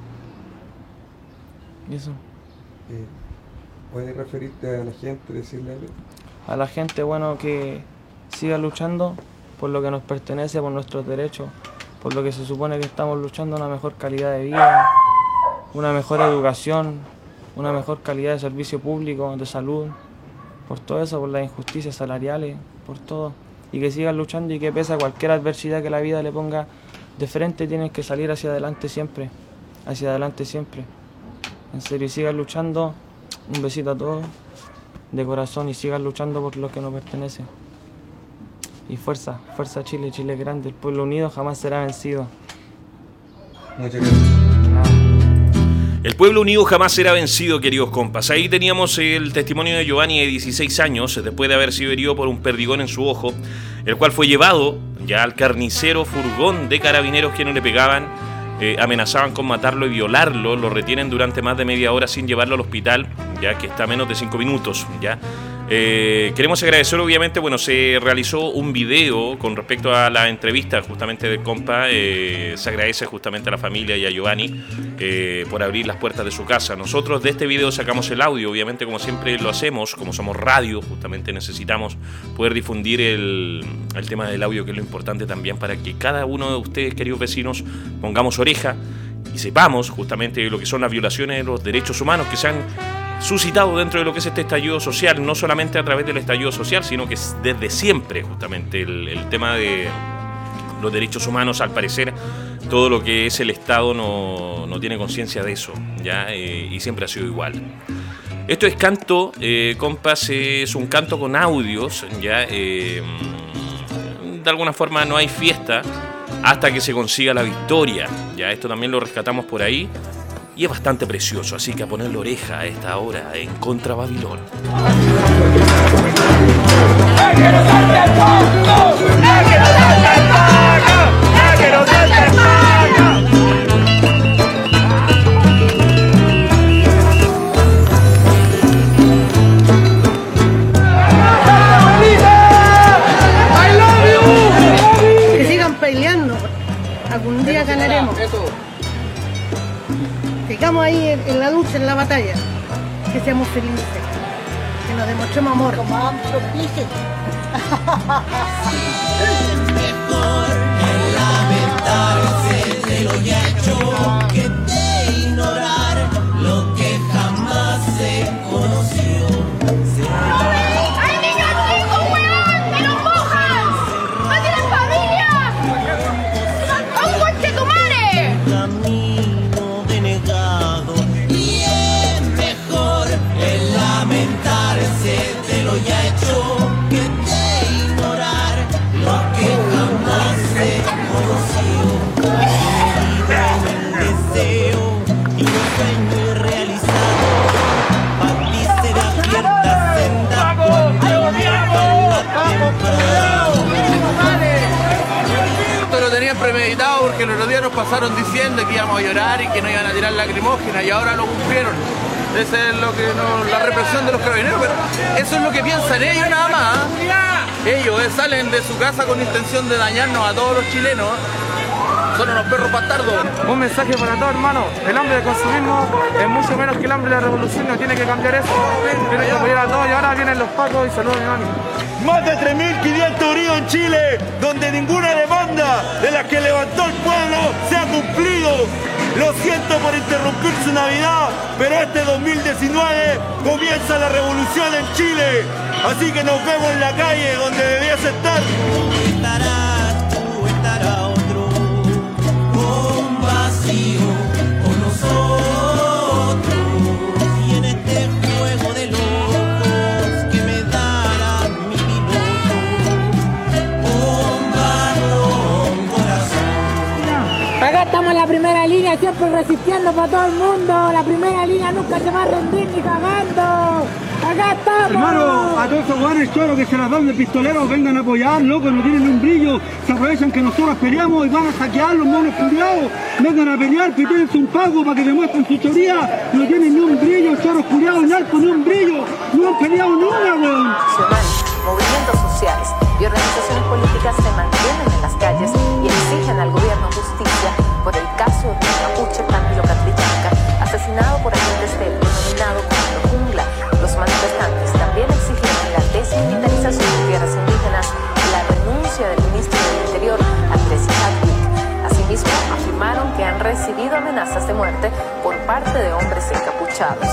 Y eso. Eh, ¿Puedes referirte a la gente, decirle algo? A la gente, bueno, que siga luchando por lo que nos pertenece, por nuestros derechos, por lo que se supone que estamos luchando, una mejor calidad de vida, una mejor educación, una mejor calidad de servicio público, de salud, por todo eso, por las injusticias salariales, por todo. Y que sigan luchando y que pese a cualquier adversidad que la vida le ponga de frente, tienen que salir hacia adelante siempre, hacia adelante siempre. En serio, y sigan luchando. Un besito a todos, de corazón, y sigan luchando por lo que nos pertenece. Y fuerza, fuerza Chile, Chile es grande, el pueblo unido jamás será vencido. Muchas gracias. El pueblo unido jamás será vencido, queridos compas. Ahí teníamos el testimonio de Giovanni, de dieciséis años, después de haber sido herido por un perdigón en su ojo, el cual fue llevado ya al carnicero furgón de carabineros que no le pegaban. Eh, amenazaban con matarlo y violarlo, lo retienen durante más de media hora sin llevarlo al hospital, ya que está a menos de cinco minutos, ya. Eh, queremos agradecer, obviamente, bueno, se realizó un video con respecto a la entrevista justamente del compa, eh, se agradece justamente a la familia y a Giovanni eh, por abrir las puertas de su casa. Nosotros de este video sacamos el audio, obviamente, como siempre lo hacemos, como somos radio, justamente necesitamos poder difundir el, el tema del audio, que es lo importante también para que cada uno de ustedes, queridos vecinos, pongamos oreja y sepamos justamente lo que son las violaciones de los derechos humanos que se han suscitado dentro de lo que es este estallido social, no solamente a través del estallido social, sino que es desde siempre justamente el, el tema de los derechos humanos. Al parecer todo lo que es el Estado no, no tiene conciencia de eso, ¿ya? Eh, y siempre ha sido igual. Esto es canto, eh, compas, es un canto con audios, ¿ya? Eh, de alguna forma no hay fiesta hasta que se consiga la victoria, ¿ya? Esto también lo rescatamos por ahí. Y es bastante precioso, así que a ponerle oreja a esta hora en Contra Babilón. Que sigan peleando, algún día ganaremos. Sigamos ahí en, en la lucha, en la batalla, que seamos felices, que nos demostremos amor. Como ambos dije. Es mejor lamentarse de lo ya hecho que de ignorar lo que jamás se conoció. ¡Ay, niño, tu hijo, weón! ¡Que nos mojan! ¡No tienen familia! ¡A un coche tu madre! Camino denegado y es mejor el lamentarse de lo ya hecho que de ignorar lo que jamás se conoció. Vivo el deseo y un sueño irrealizado. A ti será abierta senda cuando Esto lo tenían premeditado porque el otro día nos pasaron diciendo que íbamos a llorar y que no iban a tirar lacrimógenas y ahora lo cumplieron. Esa es lo que no, la represión de los carabineros, pero eso es lo que piensan ellos nada más. Ellos eh, salen de su casa con intención de dañarnos a todos los chilenos. Son unos perros bastardos. Un mensaje para todos, hermano. El hambre de consumismo es mucho menos que el hambre de la revolución. No tiene que cambiar eso. Tiene que apoyar a todos y ahora vienen los pacos y saludos, mi mami. Más de tres mil quinientos heridos en Chile, donde ninguna demanda de las que levantó el pueblo se ha cumplido. Lo siento por interrumpir su Navidad, pero este dos mil diecinueve comienza la revolución en Chile. Así que nos vemos en la calle, donde debías estar. Estarás tú, estará otro, con vacío, con nosotros. Y en este juego de locos que me dará mi piloto, con balón, corazón. Acá estamos en la primera línea, siempre resistiendo para todo el mundo. La primera línea nunca se va a rendir ni cagando. Acá estamos. Hermano, a todos esos guanes choros que se las dan de pistoleros, vengan a apoyar, loco, no tienen ni un brillo. Se aprovechan que nosotros peleamos y van a saquear los monos culiados. Vengan a pelear, pídense un pago para que demuestren su teoría. No tienen ni un brillo, choros culiados, narcos, ni un brillo. No han peleado nunca, weón. Movimientos sociales y organizaciones políticas se mantienen en las calles y exigen al gobierno justicia por el caso de Mapuche Cándido Catrillanca, asesinado por agentes del denominado Comando Jungla. Los manifestantes también exigieron la desmilitarización de tierras indígenas y la renuncia del ministro del Interior, Andrés Chadwick. Asimismo, afirmaron que han recibido amenazas de muerte por parte de hombres encapuchados.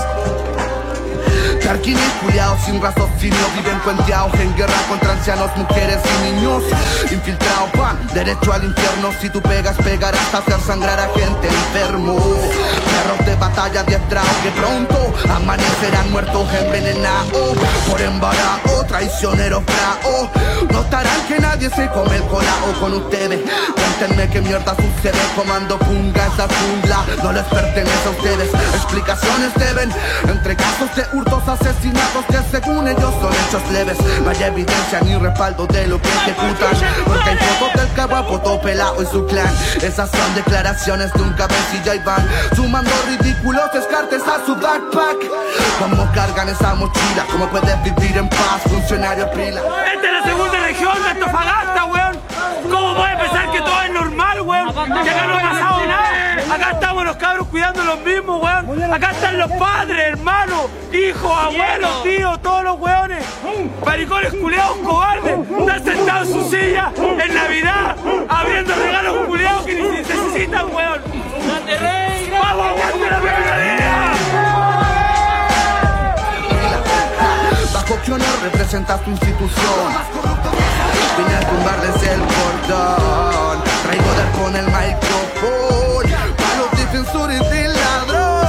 Carquines culiados sin raciocinio viven cuenteados en guerra contra ancianos, mujeres y niños. Infiltrados van derecho al infierno. Si tú pegas, pegarás hasta hacer sangrar a gente enfermo. Perros de batalla adiestrados que pronto amanecerán muertos envenenados por embarazo, traicioneros fraos. Notarán que nadie se come el colao con ustedes. Cuéntenme qué mierda sucede. Comando punga esa jungla no les pertenece a ustedes. Explicaciones deben entre casos de hurtos, asesinatos que según ellos son hechos leves. No hay evidencia ni respaldo de lo que ejecutan, porque hay fotos del caguapoto pelado y su clan. Esas son declaraciones de un cabecilla y van sumando ridículos descartes a su backpack. ¿Cómo cargan esa mochila? ¿Cómo puedes vivir en paz, funcionario pila? Esta es la segunda región de Antofagasta, weón. ¿Cómo puede pensar que todo es normal, weón? Que acá no ha pasado nada. Acá estamos los cabros cuidando los mismos, weón. Acá están los padres, hermanos, hijos, abuelos, tíos, todos los weones. Maricones culiados cobardes. Están sentados en su silla en Navidad, abriendo regalos culiados que ni necesitan, weón. ¡Vamos, aguante la pesadilla! Bajo qué honor representas tu institución. Vine a tumbarles el cordón. Traigo dar con el micrófono para los defensores del ladrón.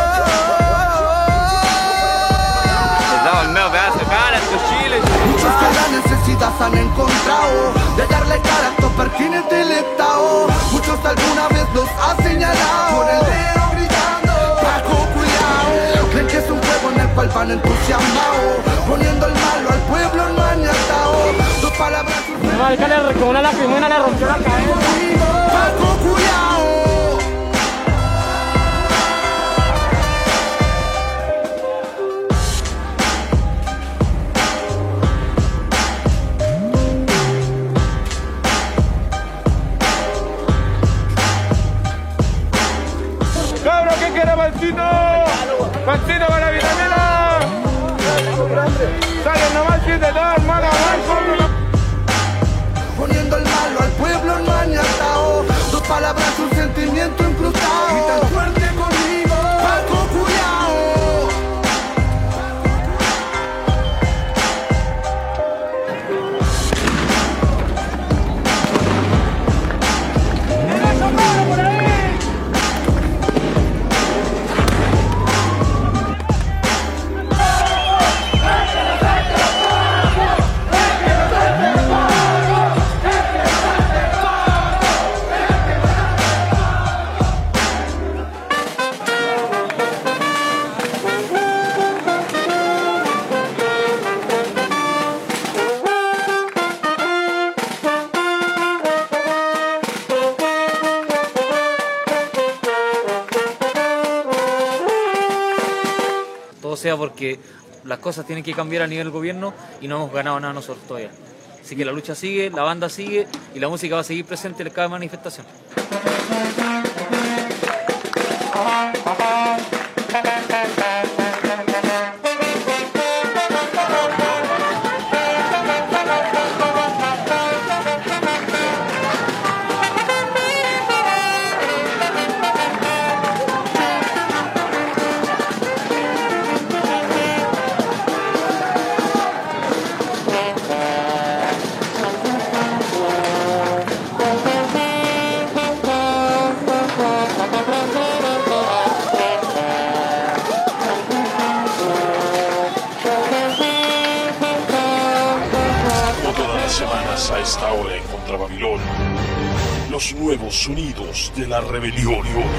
Muchos que la necesidad han encontrado de darle cara a estos perquines del Estado. Muchos alguna vez los ha señalado con el dedo gritando Paco culiao. Creen que es un juego en el cual van entusiasmados, poniendo el malo al pueblo enmañatado. Dos palabras. No, el que le con una lacrimona le rompió la cabeza. Paco culiao. ¿Qué quiere Pancito? ¡Pancito para la vitamina! ¡Sale nomás siete todo, hermano! Poniendo el malo al pueblo enmañatado. Dos palabras, un sentimiento incrustado. Y tan fuerte conmigo, Paco culiao. ¡Vamos! sea porque las cosas tienen que cambiar a nivel gobierno y no hemos ganado nada nosotros todavía. Así que la lucha sigue, la banda sigue y la música va a seguir presente en cada manifestación. A esta hora en Contra Babilón, los nuevos sonidos de la rebelión.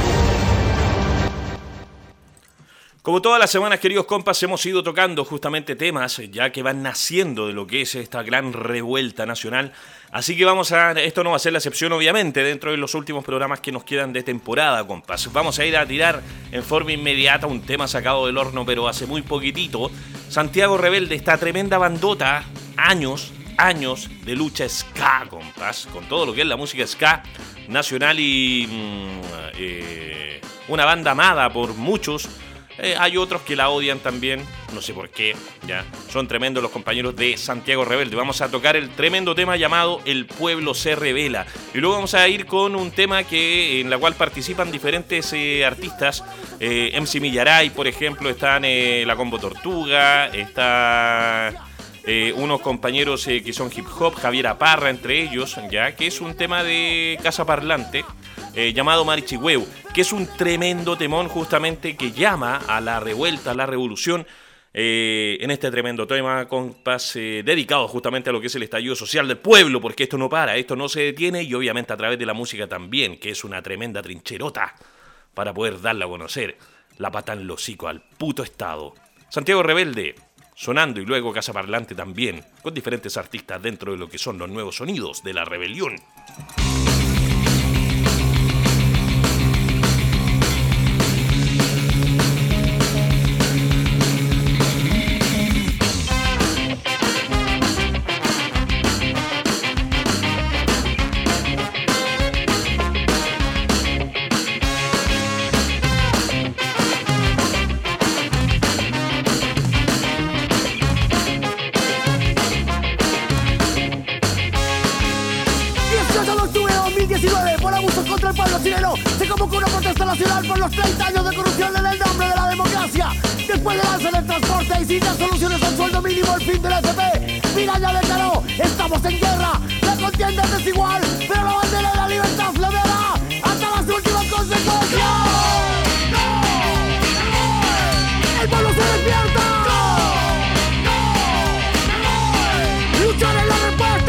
Como todas las semanas, queridos compas, hemos ido tocando justamente temas ya que van naciendo de lo que es esta gran revuelta nacional. Así que vamos a, esto no va a ser la excepción obviamente dentro de los últimos programas que nos quedan de temporada, compas. Vamos a ir a tirar en forma inmediata un tema sacado del horno pero hace muy poquitito. Santiago Rebelde, esta tremenda bandota, años... años de lucha ska, compas, con todo lo que es la música ska nacional y mmm, eh, una banda amada por muchos. Eh, hay otros que la odian también, no sé por qué, ya. Son tremendos los compañeros de Santiago Rebelde. Vamos a tocar el tremendo tema llamado El Pueblo se Revela. Y luego vamos a ir con un tema que en la cual participan diferentes eh, artistas. Eh, M C Millaray, por ejemplo, están eh, La Combo Tortuga, está... Eh, unos compañeros eh, que son hip hop, Javier Aparra entre ellos, ya que es un tema de Casa Parlante eh, llamado Marichihueu, que es un tremendo temón justamente que llama a la revuelta, a la revolución eh, en este tremendo tema, compas, eh, dedicado justamente a lo que es el estallido social del pueblo, porque esto no para, esto no se detiene y obviamente a través de la música también, que es una tremenda trincherota para poder darla a conocer, la pata en el hocico al puto Estado. Santiago Rebelde sonando y luego Casa Parlante también, con diferentes artistas dentro de lo que son los nuevos sonidos de la rebelión. Se convocó una protesta nacional por los treinta años de corrupción en el nombre de la democracia. Después del alza del transporte y sin dar soluciones al sueldo mínimo, el fin del F P. Mira, ya declaró, estamos en guerra. La contienda es desigual, pero la bandera de la libertad flameará hasta las últimas consecuencias. El pueblo se despierta. Luchar en la respuesta.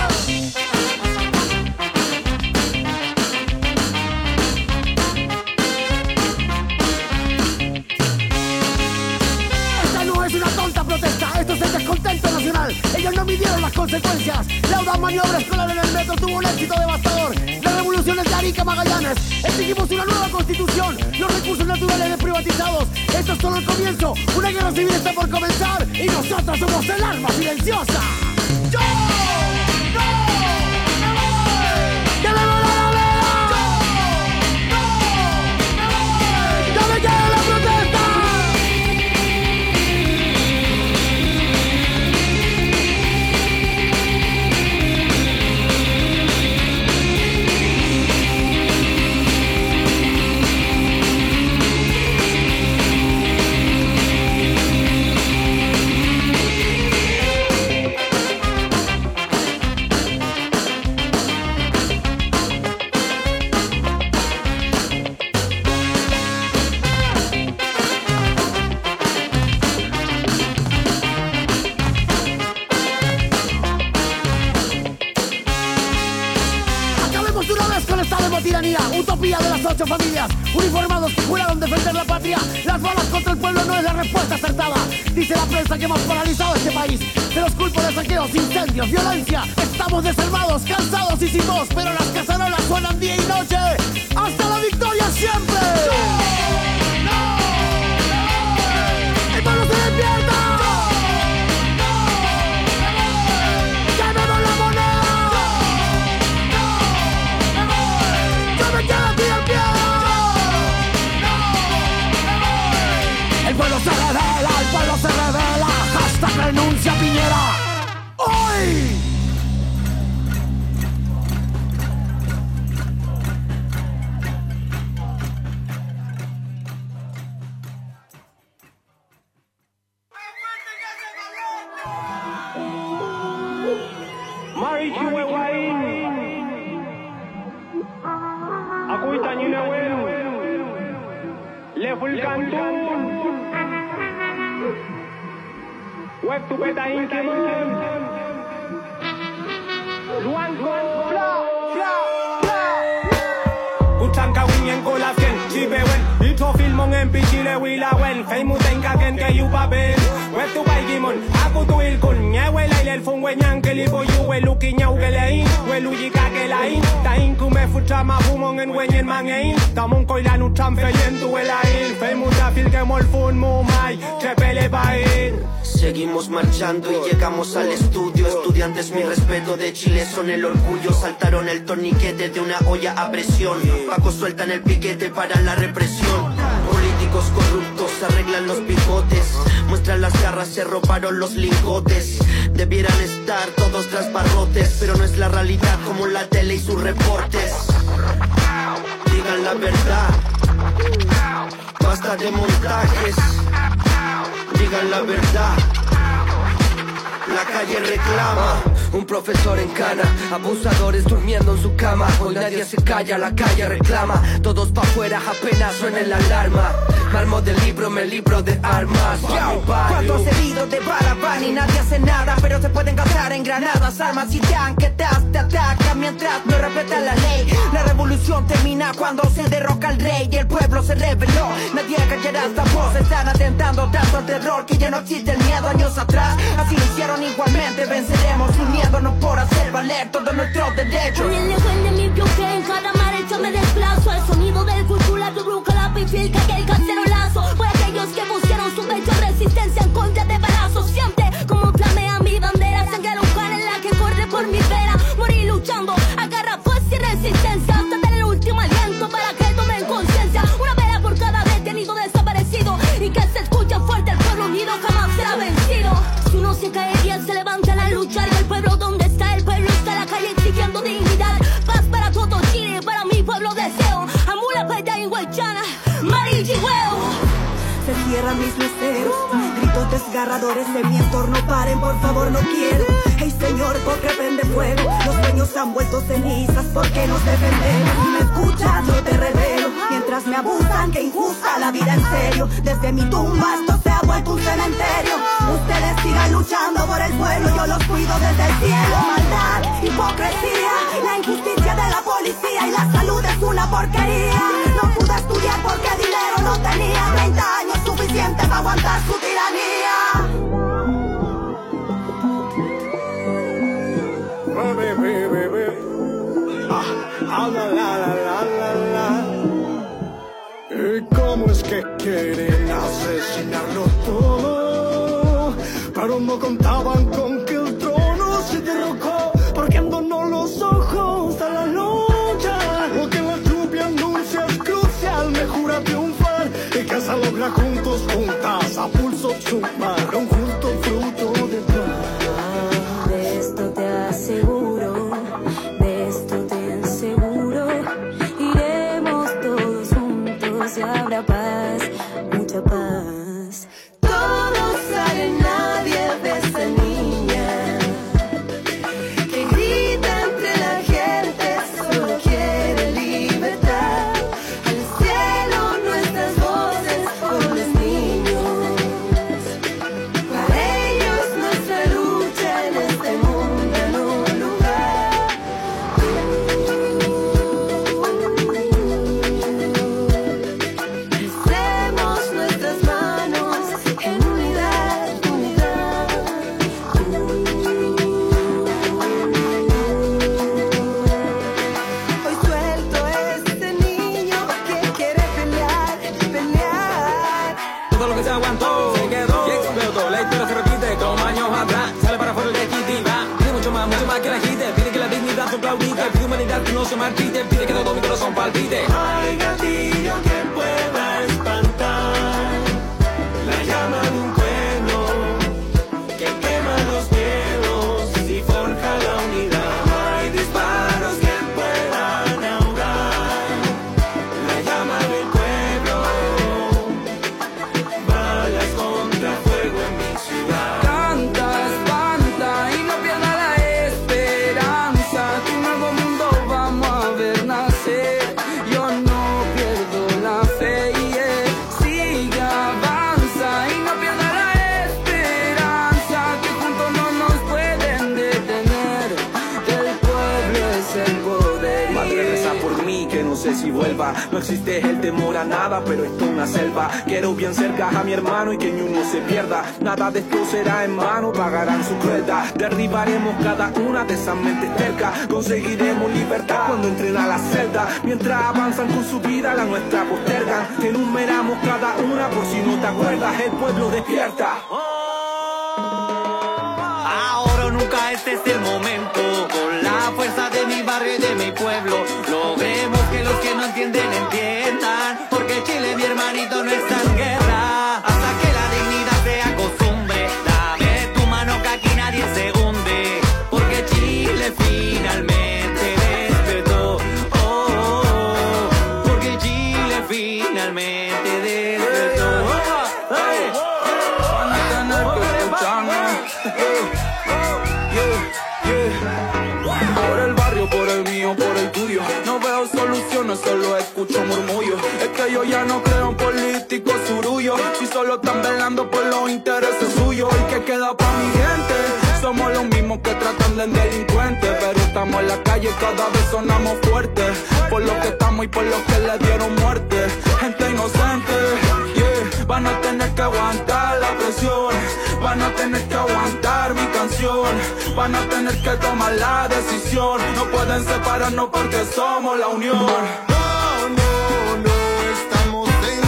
Esto es el descontento nacional. Ellos no midieron las consecuencias. La audaz maniobra escolar en el metro tuvo un éxito devastador. Las revoluciones de Arica Magallanes. Exigimos una nueva constitución. Los recursos naturales desprivatizados. Esto es solo el comienzo. Una guerra civil está por comenzar. Y nosotros somos el arma silenciosa. ¡Yo! ¡No! ¡Me voy! ¡Que me voy a la vela! ¡Yo! ¡No! ¡Me voy! ¡Ya me queda la protesta! Utopía de las ocho familias uniformados que juraron defender la patria. Las balas contra el pueblo no es la respuesta acertada. Dice la prensa que hemos paralizado este país. Se los culpo de saqueos, incendios, violencia. Estamos desarmados, cansados y sin voz, pero las cacerolas suenan día y noche. ¡Hasta la victoria siempre! ¡No! ¡No! ¡No! El pueblo Mañana bueno, le full cantón, web tu peta inquemón, Luanco, Utanka en colación, chipewen, y to filmon en pichile wilawen, famous en kaken que you papen, web tu baigimon, aku tu ilkun, nyewe la ilel fun wenyan que lipo you we luki nyau que lein, we luji kake lain, ta inku me futra ma fumon en wenyen mangein, tamon koila nu tram feyen tu elain, famous a fil que mol fun mumai, trepele bain. Seguimos marchando y llegamos al estudio. Estudiantes, mi respeto, de Chile son el orgullo. Saltaron el torniquete de una olla a presión. Paco sueltan el piquete para la represión. Políticos corruptos arreglan los bigotes. Muestran las garras, se robaron los lingotes. Debieran estar todos tras barrotes, pero no es la realidad como la tele y sus reportes. Digan la verdad, basta de montajes. Digan la verdad, la calle reclama. Un profesor en cana, abusadores durmiendo en su cama. Hoy nadie se calla, la calle reclama. Todos pa' afuera apenas suena la alarma. Armo del libro, me libro de armas. Yo, ¿cuántos heridos de bala van y nadie hace nada? Pero se pueden gastar en granadas, armas y tanquetas. Te atacan mientras no respetan la ley. La revolución termina cuando se derroca al rey y el pueblo se rebeló. Nadie callará esta voz, están atentando tanto al terror que ya no existe el miedo años atrás. Así lo hicieron igualmente, venceremos uniéndonos por hacer valer todos nuestros derechos. Con el lejos de mi bloque, en cada marcha me desplazo. El sonido del cultura, tu bruca, la pifilca, que el cacerolazo. Por aquellos que buscaron su pecho, resistencia en contra de balazos. Siente como flamea mi bandera, sangre local en la que corre por mi vera. Morir luchando, agarra fuerza y resistencia hasta tener el último aliento para que tomen conciencia. Una vela por cada detenido desaparecido y que se escuche fuerte, el pueblo unido jamás será vencido. Si uno se caería, se levanta la lucha. Y el pueblo, donde está el pueblo, está en la calle exigiendo dignidad. Paz para todo Chile, para mi pueblo deseo. Amula, Paita y Huaychana, Marichigüeo. Se cierran mis luceros, gritos desgarradores de mi entorno. Paren, por favor, no quiero. Hey señor, ¿por qué prende fuego? Los sueños han vuelto cenizas, ¿por qué nos defendemos? Si me escuchas, no te revelo. Mientras me abusan, que injusta la vida en serio. Desde mi tumba esto se ha vuelto un cementerio. Ustedes sigan luchando por el pueblo, yo los cuido desde el cielo. Maldad, hipocresía, la injusticia de la policía y la salud es una porquería. No pude estudiar porque dinero no tenía. Treinta años suficiente para aguantar su tiranía. Ah, la, la, la, la, la. ¿Y cómo es que quieren asesinarlo todo? Pero no contaban con que el trono se derrocó, porque no los ojos a la lucha. Lo que la lluvia anuncia es crucial, me jura triunfar y que se logra juntos, juntas, a pulso sumar un justo fruto de paz. De esto te aseguro, de esto te aseguro. Iremos todos juntos y habrá paz, mucha paz. Todos salen, nadie de esa niña que grita entre la gente, solo quiere libertad. Al cielo nuestras voces por los niños. Para ellos nuestra lucha en este mundo en un lugar. Alcemos nuestras manos en unidad, unidad. Hoy suelto este niño que quiere pelear, pelear. Todo lo que se aguantó se quedó y explotó. La historia se repite como años atrás. Sale para afuera el de va. Pide mucho más, mucho más que la agite. Pide que la dignidad se aplaudite. Pide humanidad que no se marchite. Pide que todo mi corazón palpite. Hay gatillo que pueda espantar la llama de un pueblo que quema los miedos y forja la unidad. Hay disparos que puedan ahogar la llama del pueblo. Balas contra fuego en mi ciudad. Canta, espanta y no pierda la esperanza, que un nuevo mundo vamos a ver nacer. Yo no que no sé si vuelva. No existe el temor a nada, pero esto es una selva. Quiero bien cerca a mi hermano y que ni uno se pierda. Nada de esto será en vano, pagarán su crueldad. Derribaremos cada una de esas mentes tercas. Conseguiremos libertad cuando entren a la celda. Mientras avanzan con su vida, la nuestra postergan. Enumeramos cada una por si no te acuerdas. El pueblo despierta. Ahora o nunca, este es el momento. Con la fuerza de mi barrio y de mi pueblo, logremos que los que no entienden entiendan. Porque Chile, mi hermanito, no está en guerra. Hasta que la dignidad sea costumbre. Dame tu mano que aquí nadie se hunde. Porque Chile finalmente despertó. Oh, oh, oh. Porque Chile finalmente despertó. Oh, hey. Van a tener que escucharme. Por el barrio, por el mío, por el tuyo. No veo soluciones, solo escucho murmullos. Es que yo ya no creo en políticos surullos. Si solo están velando por los intereses suyos. ¿Y qué queda pa' mi gente? Somos los mismos que tratan de delincuentes. Pero estamos en la calle y cada vez sonamos fuertes. Por lo que estamos y por lo que le dieron muerte. Gente inocente, yeah. Van a tener que aguantar la presión. Van a tener que aguantar mi canción. Van a tener que tomar la decisión. No pueden separarnos porque somos la unión. No, no, no estamos en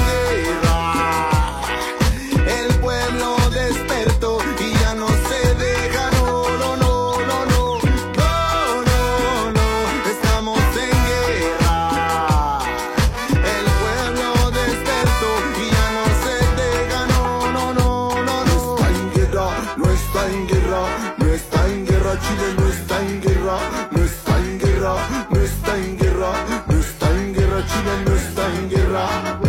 guerra. El pueblo despertó y ya no se deja. No, no, no, no, no. No, no, no estamos en guerra. El pueblo despertó y ya no se deja. No, no, no, no, no. No está en guerra, no está en guerra. Chile no está en guerra, no está en guerra, no está en guerra, no está en guerra. Chile no está en guerra.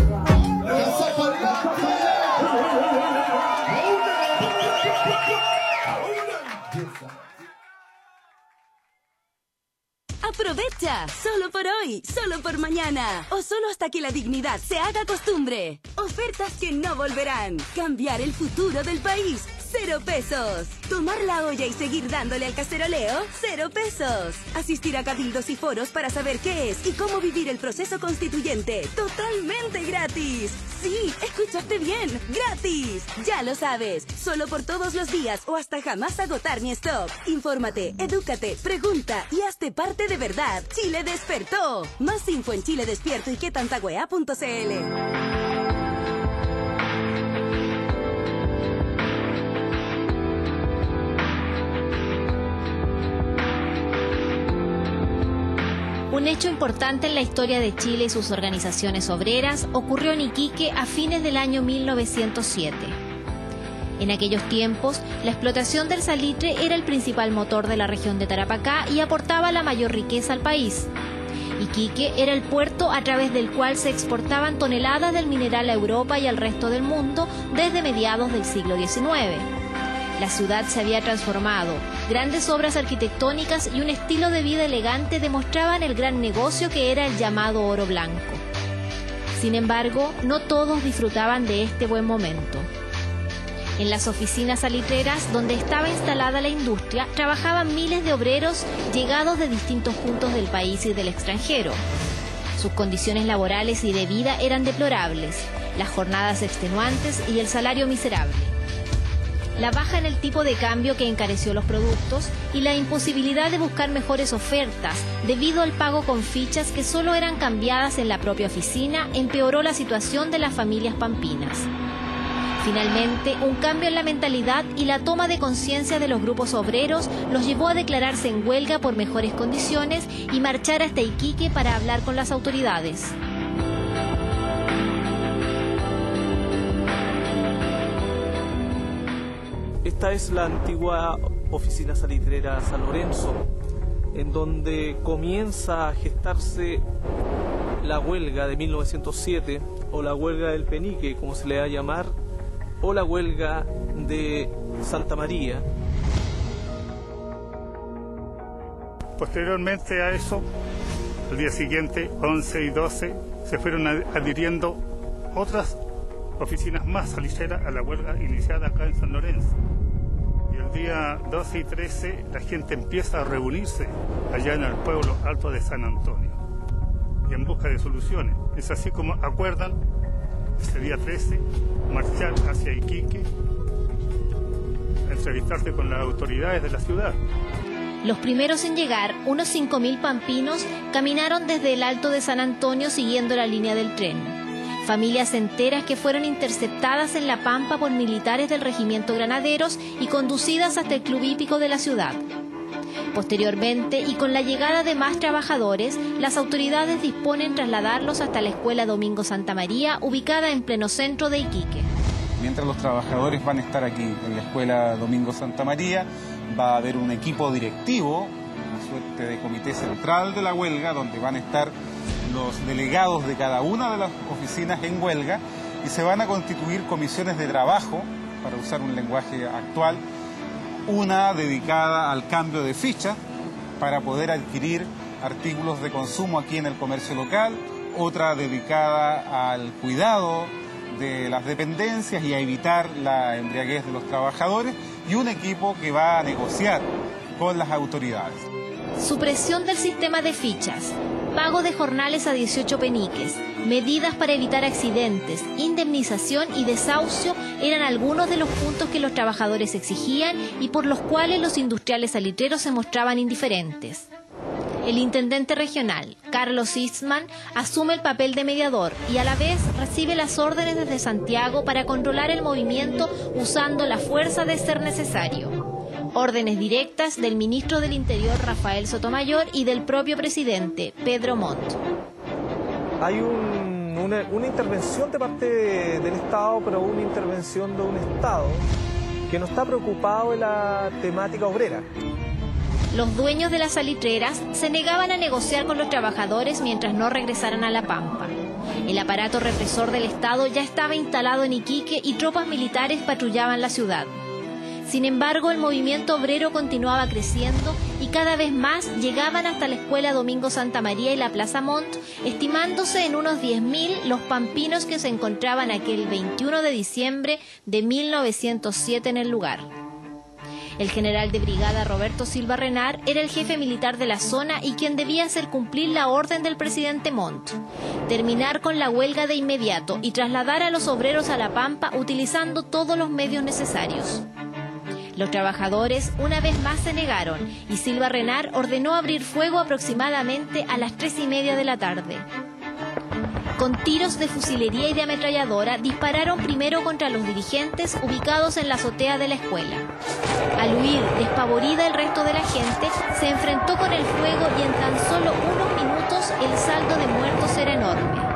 Aprovecha, solo por hoy, solo por mañana o solo hasta que la dignidad se haga costumbre. Ofertas que no volverán. Cambiar el futuro del país. Cero pesos. Tomar la olla y seguir dándole al caceroleo. Cero pesos. Asistir a cabildos y foros para saber qué es y cómo vivir el proceso constituyente. Totalmente gratis. Sí, escuchaste bien. Gratis. Ya lo sabes. Solo por todos los días o hasta jamás agotar mi stock. Infórmate, edúcate, pregunta y hazte parte de verdad. Chile despertó. Más info en Chile Despierto y qué tanta wea punto c l. Un hecho importante en la historia de Chile y sus organizaciones obreras ocurrió en Iquique a fines del año mil novecientos siete. En aquellos tiempos, la explotación del salitre era el principal motor de la región de Tarapacá y aportaba la mayor riqueza al país. Iquique era el puerto a través del cual se exportaban toneladas del mineral a Europa y al resto del mundo desde mediados del siglo diecinueve. La ciudad se había transformado. Grandes obras arquitectónicas y un estilo de vida elegante demostraban el gran negocio que era el llamado oro blanco. Sin embargo, no todos disfrutaban de este buen momento. En las oficinas salitreras, donde estaba instalada la industria, trabajaban miles de obreros llegados de distintos puntos del país y del extranjero. Sus condiciones laborales y de vida eran deplorables, las jornadas extenuantes y el salario miserable. La baja en el tipo de cambio que encareció los productos y la imposibilidad de buscar mejores ofertas debido al pago con fichas que solo eran cambiadas en la propia oficina empeoró la situación de las familias pampinas. Finalmente, un cambio en la mentalidad y la toma de conciencia de los grupos obreros los llevó a declararse en huelga por mejores condiciones y marchar hasta Iquique para hablar con las autoridades. Esta es la antigua oficina salitrera San Lorenzo, en donde comienza a gestarse la huelga de mil novecientos siete, o la huelga del Penique, como se le va a llamar, o la huelga de Santa María. Posteriormente a eso, al día siguiente, once y doce, se fueron adhiriendo otras oficinas más salitreras a la huelga iniciada acá en San Lorenzo. Y el día doce y trece la gente empieza a reunirse allá en el pueblo alto de San Antonio. y en busca de soluciones. Es así como acuerdan este día trece marchar hacia Iquique, entrevistarse con las autoridades de la ciudad. Los primeros en llegar, unos cinco mil pampinos, caminaron desde el Alto de San Antonio siguiendo la línea del tren. Familias enteras que fueron interceptadas en La Pampa por militares del Regimiento Granaderos y conducidas hasta el club hípico de la ciudad. Posteriormente, y con la llegada de más trabajadores, las autoridades disponen trasladarlos hasta la Escuela Domingo Santa María, ubicada en pleno centro de Iquique. Mientras los trabajadores van a estar aquí en la Escuela Domingo Santa María, va a haber un equipo directivo, una suerte de comité central de la huelga, donde van a estar los delegados de cada una de las oficinas en huelga y se van a constituir comisiones de trabajo, para usar un lenguaje actual, una dedicada al cambio de ficha para poder adquirir artículos de consumo aquí en el comercio local, otra dedicada al cuidado de las dependencias y a evitar la embriaguez de los trabajadores, y un equipo que va a negociar con las autoridades. Supresión del sistema de fichas, pago de jornales a dieciocho peniques, medidas para evitar accidentes, indemnización y desahucio eran algunos de los puntos que los trabajadores exigían y por los cuales los industriales salitreros se mostraban indiferentes. El intendente regional, Carlos Eastman, asume el papel de mediador y a la vez recibe las órdenes desde Santiago para controlar el movimiento usando la fuerza de ser necesario. Órdenes directas del ministro del Interior, Rafael Sotomayor, y del propio presidente, Pedro Montt. Hay un, una, una intervención de parte de, del Estado, pero una intervención de un Estado que no está preocupado en la temática obrera. Los dueños de las salitreras se negaban a negociar con los trabajadores mientras no regresaran a La Pampa. El aparato represor del Estado ya estaba instalado en Iquique y tropas militares patrullaban la ciudad. Sin embargo, el movimiento obrero continuaba creciendo y cada vez más llegaban hasta la Escuela Domingo Santa María y la Plaza Montt, estimándose en unos diez mil los pampinos que se encontraban aquel veintiuno de diciembre de mil novecientos siete en el lugar. El general de brigada Roberto Silva Renard era el jefe militar de la zona y quien debía hacer cumplir la orden del presidente Montt, terminar con la huelga de inmediato y trasladar a los obreros a La Pampa utilizando todos los medios necesarios. Los trabajadores una vez más se negaron y Silva Renard ordenó abrir fuego aproximadamente a las tres y media de la tarde. Con tiros de fusilería y de ametralladora dispararon primero contra los dirigentes ubicados en la azotea de la escuela. Al huir despavorida el resto de la gente, se enfrentó con el fuego y en tan solo unos minutos el saldo de muertos era enorme.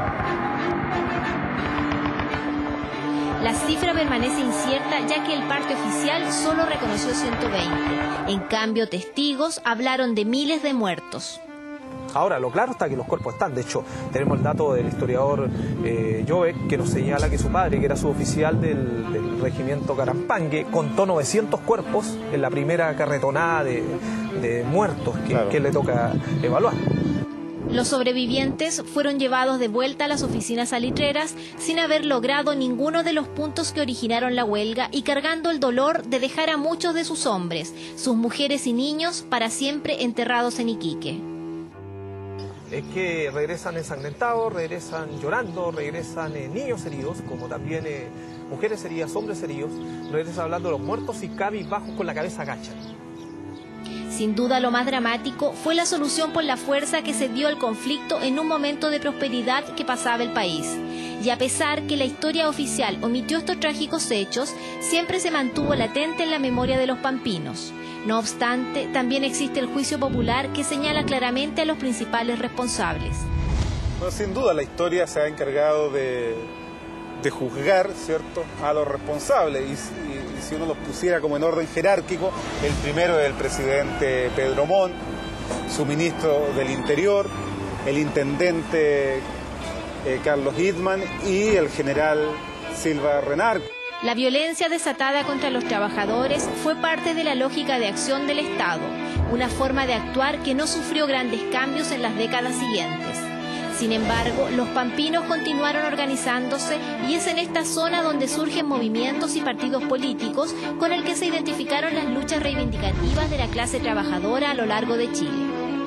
La cifra permanece incierta ya que el parte oficial solo reconoció ciento veinte. En cambio, testigos hablaron de miles de muertos. Ahora, lo claro está que los cuerpos están. De hecho, tenemos el dato del historiador eh, Joveck, que nos señala que su padre, que era suboficial del, del regimiento Carampangue, contó novecientos cuerpos en la primera carretonada de, de muertos que, claro. que le toca evaluar. Los sobrevivientes fueron llevados de vuelta a las oficinas salitreras sin haber logrado ninguno de los puntos que originaron la huelga y cargando el dolor de dejar a muchos de sus hombres, sus mujeres y niños para siempre enterrados en Iquique. Es que regresan ensangrentados, regresan llorando, regresan eh, niños heridos, como también eh, mujeres heridas, hombres heridos, regresan hablando de los muertos y cabizbajos con la cabeza agacha. Sin duda lo más dramático fue la solución por la fuerza que se dio al conflicto en un momento de prosperidad que pasaba el país. Y a pesar que la historia oficial omitió estos trágicos hechos, siempre se mantuvo latente en la memoria de los pampinos. No obstante, también existe el juicio popular que señala claramente a los principales responsables. Bueno, sin duda la historia se ha encargado de, de juzgar, ¿cierto?, a los responsables y, y, y si uno los pusiera como en orden jerárquico, el primero es el presidente Pedro Montt, su ministro del Interior, el intendente eh, Carlos Eastman y el general Silva Renard. La violencia desatada contra los trabajadores fue parte de la lógica de acción del Estado, una forma de actuar que no sufrió grandes cambios en las décadas siguientes. Sin embargo, los pampinos continuaron organizándose y es en esta zona donde surgen movimientos y partidos políticos con el que se identificaron las luchas reivindicativas de la clase trabajadora a lo largo de Chile.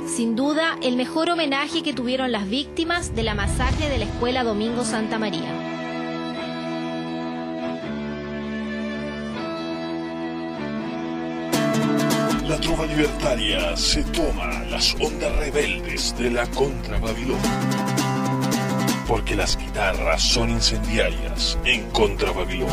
Sin duda, el mejor homenaje que tuvieron las víctimas de la masacre de la Escuela Domingo Santa María. La trova libertaria se toma las ondas rebeldes de la contra Babilón. Porque las guitarras son incendiarias en contra Babilón.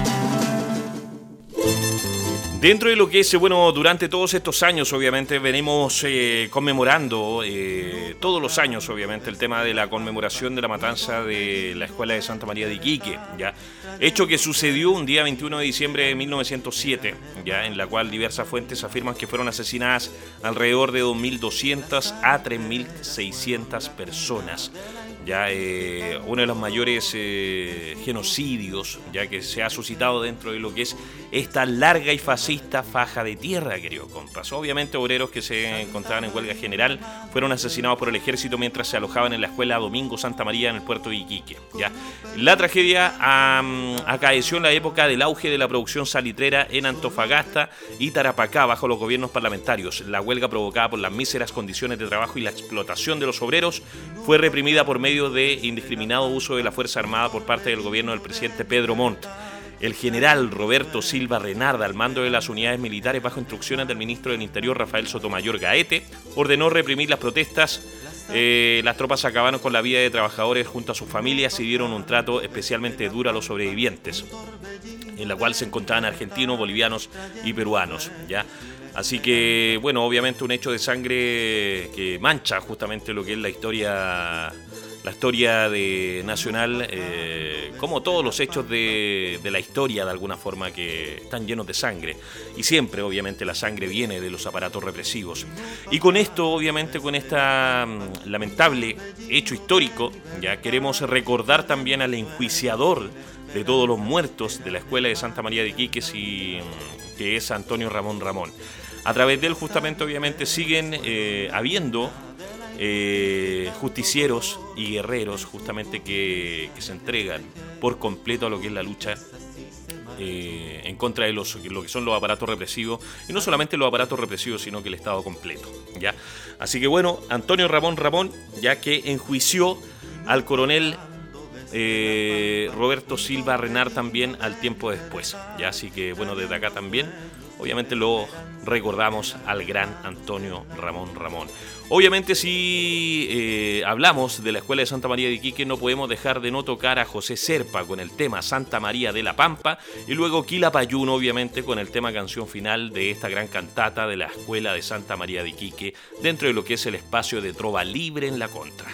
Dentro de lo que es, bueno, durante todos estos años, obviamente, venimos eh, conmemorando, eh, todos los años, obviamente, el tema de la conmemoración de la matanza de la Escuela de Santa María de Iquique, ¿ya? Hecho que sucedió un día veintiuno de diciembre de mil novecientos siete, ¿ya? En la cual diversas fuentes afirman que fueron asesinadas alrededor de dos mil doscientas a tres mil seiscientas personas. Ya eh, uno de los mayores eh, genocidios ya que se ha suscitado dentro de lo que es esta larga y fascista faja de tierra, querido compas. Obviamente obreros que se encontraban en huelga general fueron asesinados por el ejército mientras se alojaban en la Escuela Domingo Santa María en el puerto de Iquique. ¿Ya? La tragedia um, acaeció en la época del auge de la producción salitrera en Antofagasta y Tarapacá bajo los gobiernos parlamentarios. La huelga provocada por las míseras condiciones de trabajo y la explotación de los obreros fue reprimida por medio de indiscriminado uso de la Fuerza Armada por parte del gobierno del presidente Pedro Montt. El general Roberto Silva Renarda, al mando de las unidades militares bajo instrucciones del ministro del Interior Rafael Sotomayor Gaete, ordenó reprimir las protestas. Eh, las tropas acabaron con la vida de trabajadores junto a sus familias y dieron un trato especialmente duro a los sobrevivientes, en la cual se encontraban argentinos, bolivianos y peruanos, ¿ya? Así que, bueno, obviamente un hecho de sangre que mancha justamente lo que es la historia, la historia de nacional, eh, como todos los hechos de, de la historia de alguna forma que están llenos de sangre. Y siempre, obviamente, la sangre viene de los aparatos represivos. Y con esto, obviamente, con este lamentable hecho histórico, ya queremos recordar también al enjuiciador de todos los muertos de la Escuela de Santa María de Iquique, y, que es Antonio Ramón Ramón. A través de él justamente obviamente siguen eh, habiendo eh, justicieros y guerreros justamente que, que se entregan por completo a lo que es la lucha eh, en contra de los, lo que son los aparatos represivos, y no solamente los aparatos represivos sino que el Estado completo, ¿ya? Así que bueno, Antonio Ramón Ramón, ya que enjuició al coronel eh, Roberto Silva Renard también al tiempo después, ¿ya? Así que bueno, desde acá también obviamente lo recordamos al gran Antonio Ramón Ramón. Obviamente si eh, hablamos de la Escuela de Santa María de Iquique, no podemos dejar de no tocar a José Serpa con el tema Santa María de la Pampa, y luego Quilapayún obviamente con el tema canción final de esta gran cantata de la Escuela de Santa María de Iquique, dentro de lo que es el espacio de trova libre en la contra.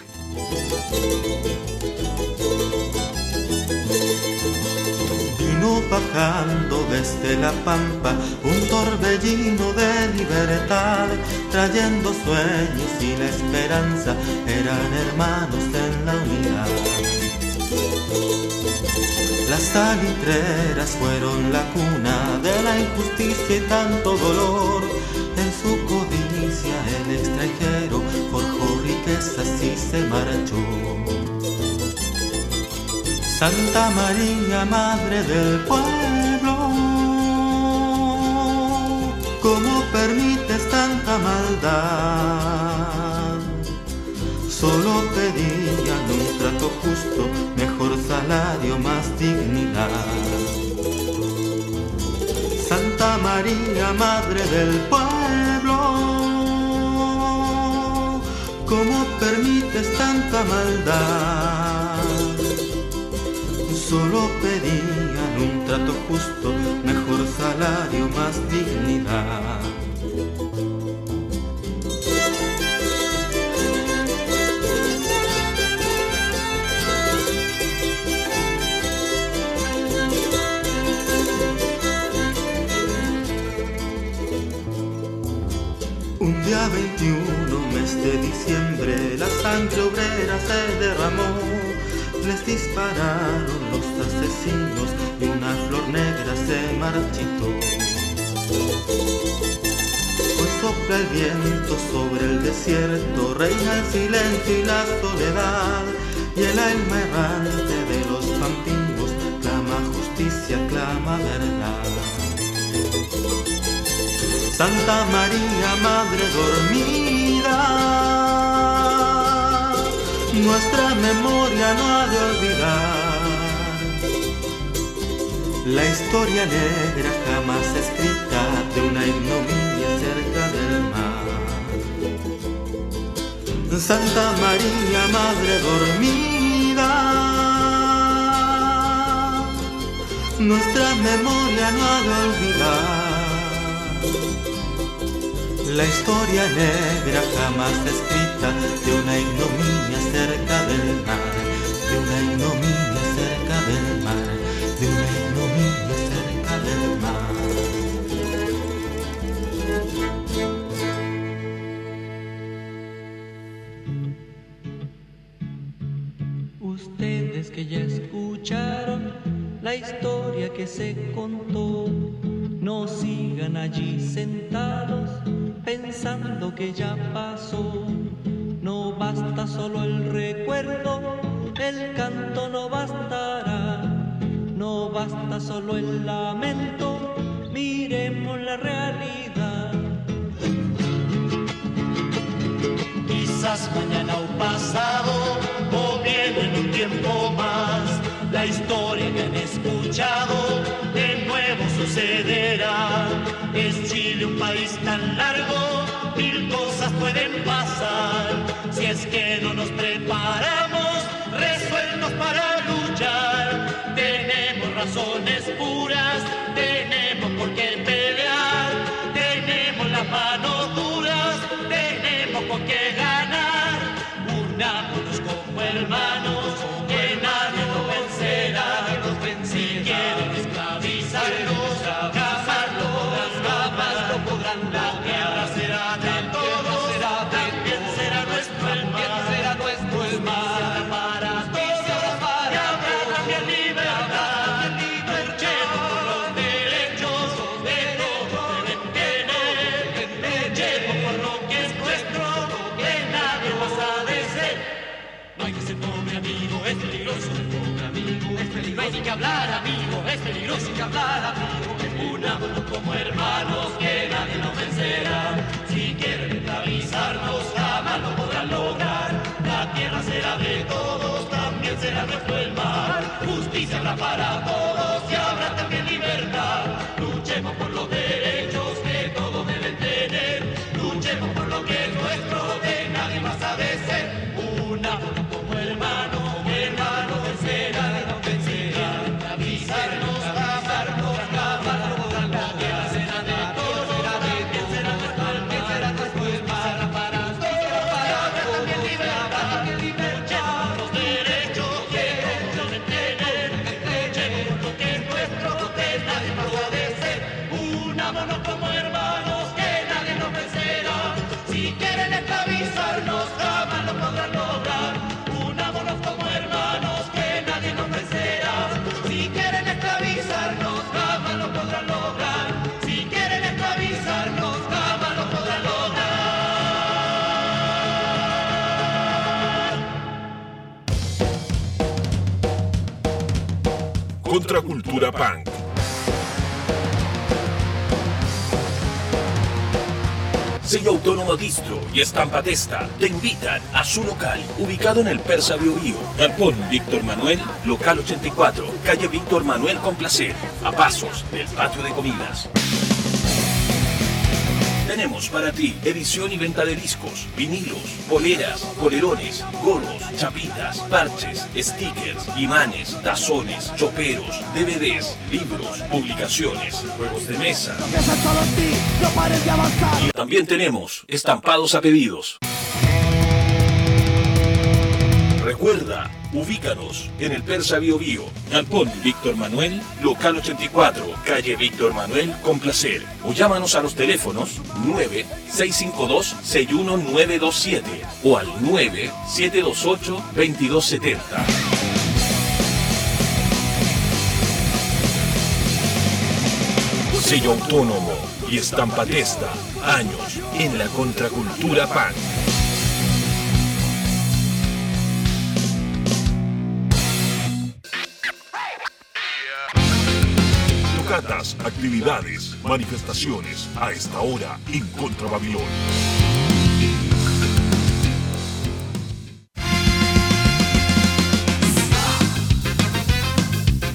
Vino bajando desde la pampa un torbellino de libertad, trayendo sueños y la esperanza, eran hermanos en la unidad. Las salitreras fueron la cuna de la injusticia y tanto dolor. En su codicia el extranjero forjó riquezas y se marchó. Santa María, Madre del Pueblo, ¿cómo permites tanta maldad? Solo pedían un trato justo, mejor salario, más dignidad. Santa María, Madre del Pueblo, ¿cómo permites tanta maldad? Solo pedían un trato justo, mejor salario, más dignidad. Un día veintiuno, mes de diciembre, la sangre obrera se derramó. Les dispararon los asesinos y una flor negra se marchitó. Hoy sopla el viento sobre el desierto, reina el silencio y la soledad, y el alma errante de los pampinos clama justicia, clama verdad. Santa María, Madre dormida, nuestra memoria no ha de olvidar la historia negra jamás escrita de una ignominia cerca del mar. Santa María, Madre dormida, nuestra memoria no ha de olvidar la historia negra jamás escrita de una ignominia cerca del mar, de una ignominia cerca del mar, de una ignominia cerca del mar. Ustedes que ya escucharon la historia que se contó, no sigan allí sentados pensando que ya pasó. No basta solo el recuerdo, el canto no bastará. No basta solo el lamento, miremos la realidad. Quizás mañana o pasado, o bien en un tiempo más, la historia que han escuchado de nuevo sucederá. Es Chile un país tan largo, mil cosas pueden pasar. Si es que no nos preparamos, resueltos para luchar, tenemos razones puras, tenemos por qué pelear, tenemos las manos duras, tenemos por qué ganar. Unámonos como hermanos, que nadie nos vencerá. Si quieren esclavizarnos, jamás lo podrán, jamás lo podrán. La tierra será de todos, también será nuestro el mar, será nuestro el mar. Para todos, y habrá también libertad. Luchemos por los derechos de todos deben tener. Luchemos por lo que es nuestro, que nadie más ha de ser. No hay que ser pobre, amigo, es peligroso. Pobre amigo, es peligroso. No hay ni que hablar, amigo, es peligroso. Ni que hablar, amigo. Unámonos como hermanos, que nadie nos vencerá. Si quieren esclavizarnos, jamás lo podrán lograr. La tierra será de todos, también será nuestro el mar. Justicia habrá para todos y habrá también libertad. Luchemos por los derechos que todos deben tener. Luchemos por lo que es nuestro, que nadie más ha de ser. Unámonos como hermanos, hermanos vencerá, vencerá. Avisarnos, avisarnos, jamás lo podrán lograr. La tierra será de todos, será de todos, será nuestro el mar, será nuestro el mar. Para todos, para todos, también libertad, luchemos por los derechos que todos deben tener. Luchemos por lo que es nuestro, que nadie más ha de ser. Unámonos como hermanos, que nadie nos vencerá. Si quieren esclavizarnos, jamás lo podrán lograr. Unámonos como hermanos, que nadie nos vencerá. Si quieren esclavizarnos, jamás lo podrán lograr. Si quieren esclavizarnos, jamás lo podrán lograr. Contracultura Punk. Sello Autónomo Distro y Estampa Testa te invitan a su local, ubicado en el Persa Bio Bio, Galpón Víctor Manuel, local ochenta y cuatro, calle Víctor Manuel con Placer, a pasos del patio de comidas. Tenemos para ti edición y venta de discos, vinilos, poleras, polerones, gorros, chapitas, parches, stickers, imanes, tazones, choperos, D V Ds, libros, publicaciones, juegos de mesa. Y también tenemos estampados a pedidos. Recuerda, ubícanos en el Persa Bio Bio, Galpón Víctor Manuel, local ochenta y cuatro, calle Víctor Manuel con Placer. O llámanos a los teléfonos nueve seis cinco dos seis uno nueve dos siete o al nueve siete dos ocho veintidós setenta. Sello Autónomo y Estampa Testa, años en la contracultura punk. Tocatas, actividades, manifestaciones a esta hora en Contra Babilón.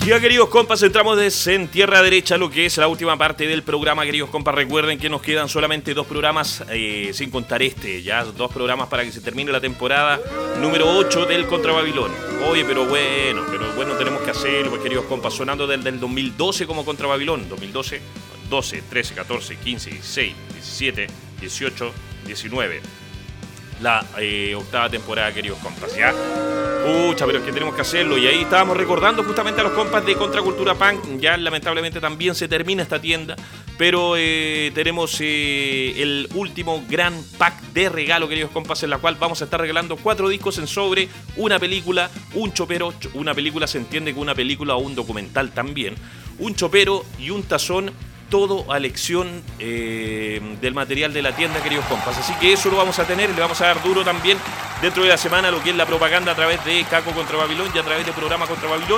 Ya, queridos compas, entramos en tierra derecha, lo que es la última parte del programa, queridos compas. Recuerden que nos quedan solamente dos programas, eh, sin contar este, ya dos programas para que se termine la temporada número ocho del Contra Babilón. Oye, pero bueno, pero bueno, tenemos que hacerlo, pues, queridos compas, sonando desde el dos mil doce como Contra Babilón. dos mil doce, doce, trece, catorce, quince, dieciséis, diecisiete, dieciocho, diecinueve. La eh, octava temporada, queridos compas, ¿ya? Pucha, pero es que tenemos que hacerlo. Y ahí estábamos recordando justamente a los compas de Contracultura Punk. Ya lamentablemente también se termina esta tienda, pero eh, tenemos eh, el último gran pack de regalo, queridos compas, en la cual vamos a estar regalando cuatro discos en sobre, una película, un chopero. Una película se entiende que una película o un documental también, un chopero y un tazón. Todo a elección eh, del material de la tienda, queridos compas. Así que eso lo vamos a tener. Le vamos a dar duro también dentro de la semana lo que es la propaganda a través de Caco Contra Babilón y a través del programa Contra Babilón,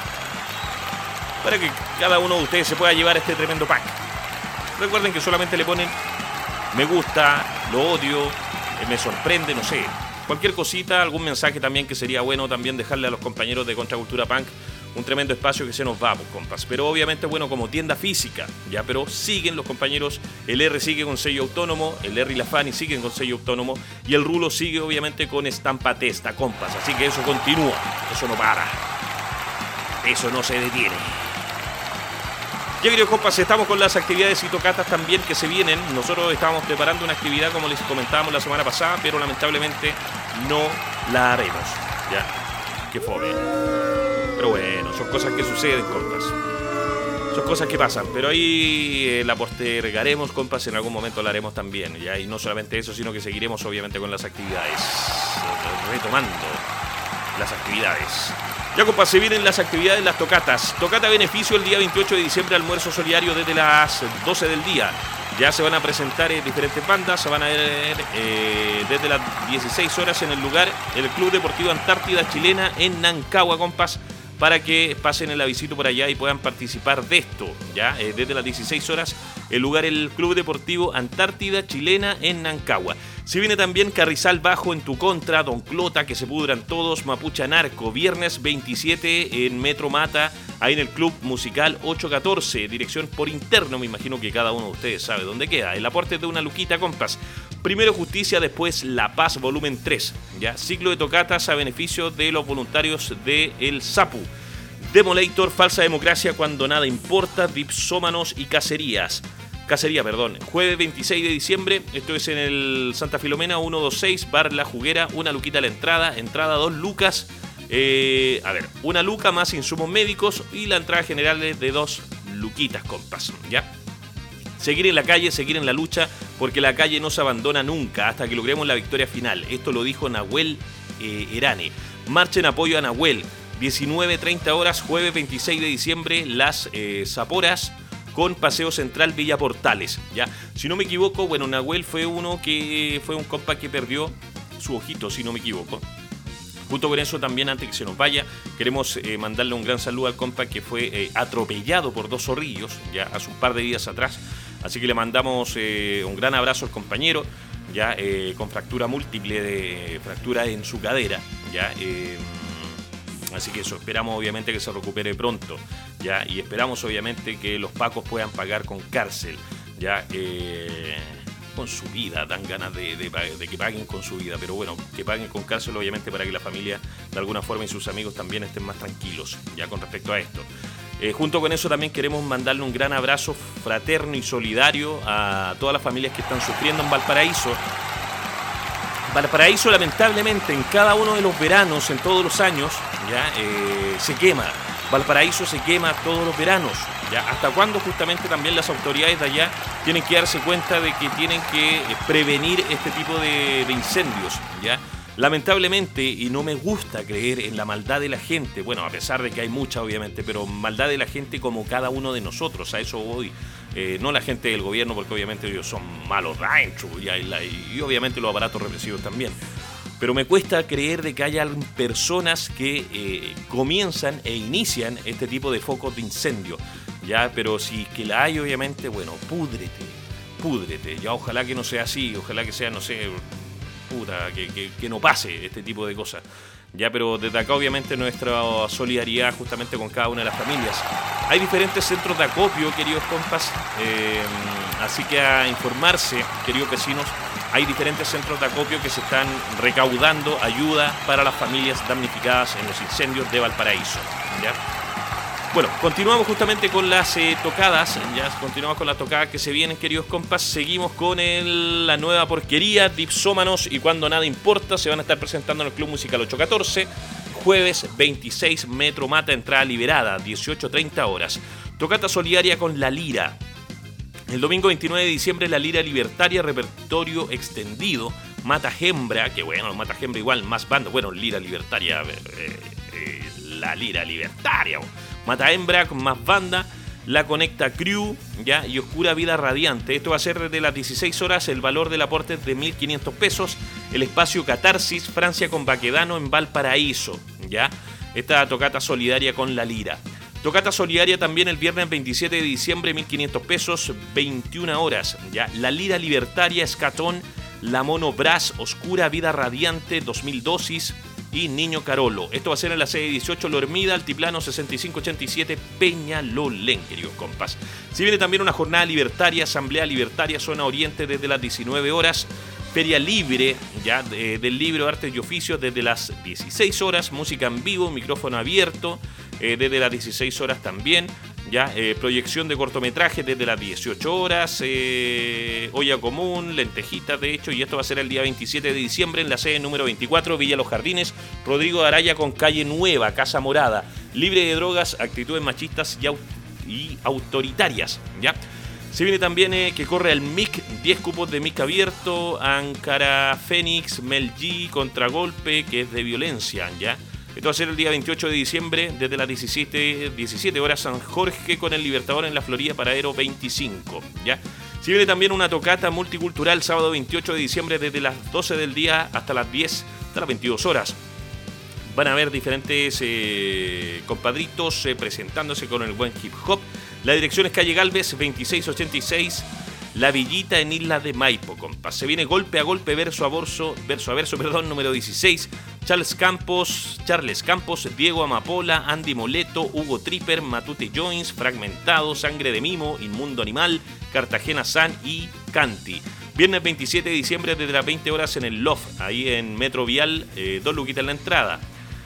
para que cada uno de ustedes se pueda llevar este tremendo pack. Recuerden que solamente le ponen me gusta, lo odio, eh, me sorprende, no sé, cualquier cosita, algún mensaje también que sería bueno también dejarle a los compañeros de Contracultura Punk. Un tremendo espacio que se nos va, pues, compas. Pero obviamente, bueno, como tienda física, ya, pero siguen los compañeros. El R sigue con sello autónomo, el R y la Fanny siguen con sello autónomo, y el Rulo sigue, obviamente, con estampa testa, compas. Así que eso continúa, eso no para, eso no se detiene. Ya, queridos compas, estamos con las actividades y tocatas también que se vienen. Nosotros estábamos preparando una actividad, como les comentábamos la semana pasada, pero lamentablemente no la haremos. Ya, qué fome. Pero bueno, son cosas que suceden, compas. Son cosas que pasan. Pero ahí eh, la postergaremos, compas. En algún momento la haremos también. ¿Ya? Y no solamente eso, sino que seguiremos obviamente con las actividades. Retomando las actividades. Ya, compas, se vienen las actividades, las tocatas. Tocata beneficio el día veintiocho de diciembre, almuerzo solidario desde las doce del día. Ya se van a presentar eh, diferentes bandas, se van a ver eh, desde las dieciséis horas en el lugar, el Club Deportivo Antártida Chilena en Nancagua, compas, para que pasen el avisito por allá y puedan participar de esto. Ya eh, desde las dieciséis horas, el lugar, el Club Deportivo Antártida Chilena en Nancagua. Se viene también Carrizal Bajo en tu contra, Don Clota, que se pudran todos, Mapucha Narco, viernes veintisiete en Metro Mata, ahí en el Club Musical ocho catorce, dirección por interno, me imagino que cada uno de ustedes sabe dónde queda. El aporte de una luquita, compas. Primero Justicia, después La Paz, volumen tres. Ya, ciclo de tocatas a beneficio de los voluntarios de El Sapu. Demolator, Falsa Democracia, Cuando Nada Importa, Dipsómanos y Cacerías. Cacería, perdón. Jueves veintiséis de diciembre, esto es en el Santa Filomena ciento veintiséis, Bar La Juguera, una luquita a la entrada, entrada dos lucas. Eh, a ver, una luca más insumos médicos y la entrada general es de dos luquitas, compas. ¿Ya? Seguir en la calle, seguir en la lucha, porque la calle no se abandona nunca hasta que logremos la victoria final. Esto lo dijo Nahuel eh, Erane. Marcha en apoyo a Nahuel. diecinueve treinta horas, jueves veintiséis de diciembre, Las eh, Zaporas, con Paseo Central Villa Portales. ¿Ya? Si no me equivoco, bueno, Nahuel fue uno que fue un compa que perdió su ojito, si no me equivoco. Junto con eso también, antes que se nos vaya, queremos eh, mandarle un gran saludo al compa que fue eh, atropellado por dos zorrillos ya hace un par de días atrás. Así que le mandamos eh, un gran abrazo al compañero, ya eh, con fractura múltiple, de fractura en su cadera. Ya, eh, así que eso, esperamos obviamente que se recupere pronto. Ya, y esperamos obviamente que los pacos puedan pagar con cárcel. Ya, eh, con su vida, dan ganas de, de, de que paguen con su vida, pero bueno, que paguen con cárcel obviamente para que la familia de alguna forma y sus amigos también estén más tranquilos ya con respecto a esto. Eh, junto con eso también queremos mandarle un gran abrazo fraterno y solidario a todas las familias que están sufriendo en Valparaíso. Valparaíso lamentablemente en cada uno de los veranos, en todos los años, ya eh, se quema. Valparaíso se quema todos los veranos. ¿Ya? ¿Hasta cuándo justamente también las autoridades de allá tienen que darse cuenta de que tienen que prevenir este tipo de, de incendios? ¿Ya? Lamentablemente, y no me gusta creer en la maldad de la gente, bueno, a pesar de que hay mucha obviamente, pero maldad de la gente como cada uno de nosotros, a eso voy. Eh, no la gente del gobierno, porque obviamente ellos son malos ranchos y, y, y obviamente los aparatos represivos también. Pero me cuesta creer de que haya personas que eh, comienzan e inician este tipo de focos de incendio. Ya, pero si que la hay, obviamente, bueno, púdrete, púdrete. Ya, ojalá que no sea así, ojalá que sea, no sé, puta, que, que, que no pase este tipo de cosas. Ya, pero desde acá obviamente nuestra solidaridad justamente con cada una de las familias. Hay diferentes centros de acopio, queridos compas, eh, así que a informarse, queridos vecinos, hay diferentes centros de acopio que se están recaudando ayuda para las familias damnificadas en los incendios de Valparaíso. ¿Ya? Bueno, continuamos justamente con las eh, tocadas, ya continuamos con las tocadas que se vienen, queridos compas. Seguimos con el, la nueva porquería, Dipsómanos y Cuando Nada Importa. Se van a estar presentando en el Club Musical ocho catorce, jueves veintiséis, Metro Mata, entrada liberada, dieciocho treinta horas. Tocata solidaria con La Lira. El domingo veintinueve de diciembre, La Lira Libertaria, repertorio extendido. Mata Hembra, que bueno, Mata Hembra igual, más banda. Bueno, Lira Libertaria, eh, eh, La Lira Libertaria. Mata Hembra con más banda, La Conecta Crew, ya, y Oscura Vida Radiante. Esto va a ser desde las dieciséis horas, el valor del aporte es de mil quinientos pesos. El espacio Catarsis, Francia con Baquedano en Valparaíso, ya. Esta tocata solidaria con La Lira. Tocata solidaria también el viernes veintisiete de diciembre, mil quinientos pesos, veintiuna horas, ya. La Lira Libertaria, Escatón, La Mono Brass, Oscura Vida Radiante, dos mil dosis. Y Niño Carolo. Esto va a ser en la sede dieciocho, Lormida, Altiplano sesenta y cinco ochenta y siete, Peñalolén, queridos compas. Si viene también una jornada libertaria, Asamblea Libertaria, Zona Oriente, desde las diecinueve horas. Feria Libre, ya, de, del libro Artes y Oficios, desde las dieciséis horas. Música en vivo, micrófono abierto, eh, desde las dieciséis horas también. Ya, eh, proyección de cortometraje desde las dieciocho horas, eh, olla común, lentejitas de hecho, y esto va a ser el día veintisiete de diciembre en la sede número veinticuatro, Villa Los Jardines, Rodrigo de Araya con Calle Nueva, Casa Morada, libre de drogas, actitudes machistas y, au y autoritarias, ¿ya? Se viene también eh, que corre el M I C, diez cupos de M I C abierto, Ankara Fénix, Mel G, Contragolpe, que es de violencia, ¿ya? Esto va a ser el día veintiocho de diciembre, desde las diecisiete, diecisiete horas, San Jorge con el Libertador en la Florida, Paradero veinticinco, ¿ya? Si viene también una tocata multicultural, sábado veintiocho de diciembre, desde las doce del día hasta las diez, hasta las veintidós horas. Van a haber diferentes eh, compadritos eh, presentándose con el buen hip hop. La dirección es calle Galvez, veintiséis ochenta y seis, La Villita en Isla de Maipo, compas. Se viene golpe a golpe, verso a verso, verso a verso, perdón, número dieciséis. Charles Campos, Charles Campos, Diego Amapola, Andy Moleto, Hugo Tripper, Matute Joins, Fragmentado, Sangre de Mimo, Inmundo Animal, Cartagena San y Canti. Viernes veintisiete de diciembre desde las veinte horas en el Loft, ahí en Metro Vial, eh, dos luquitas en la entrada.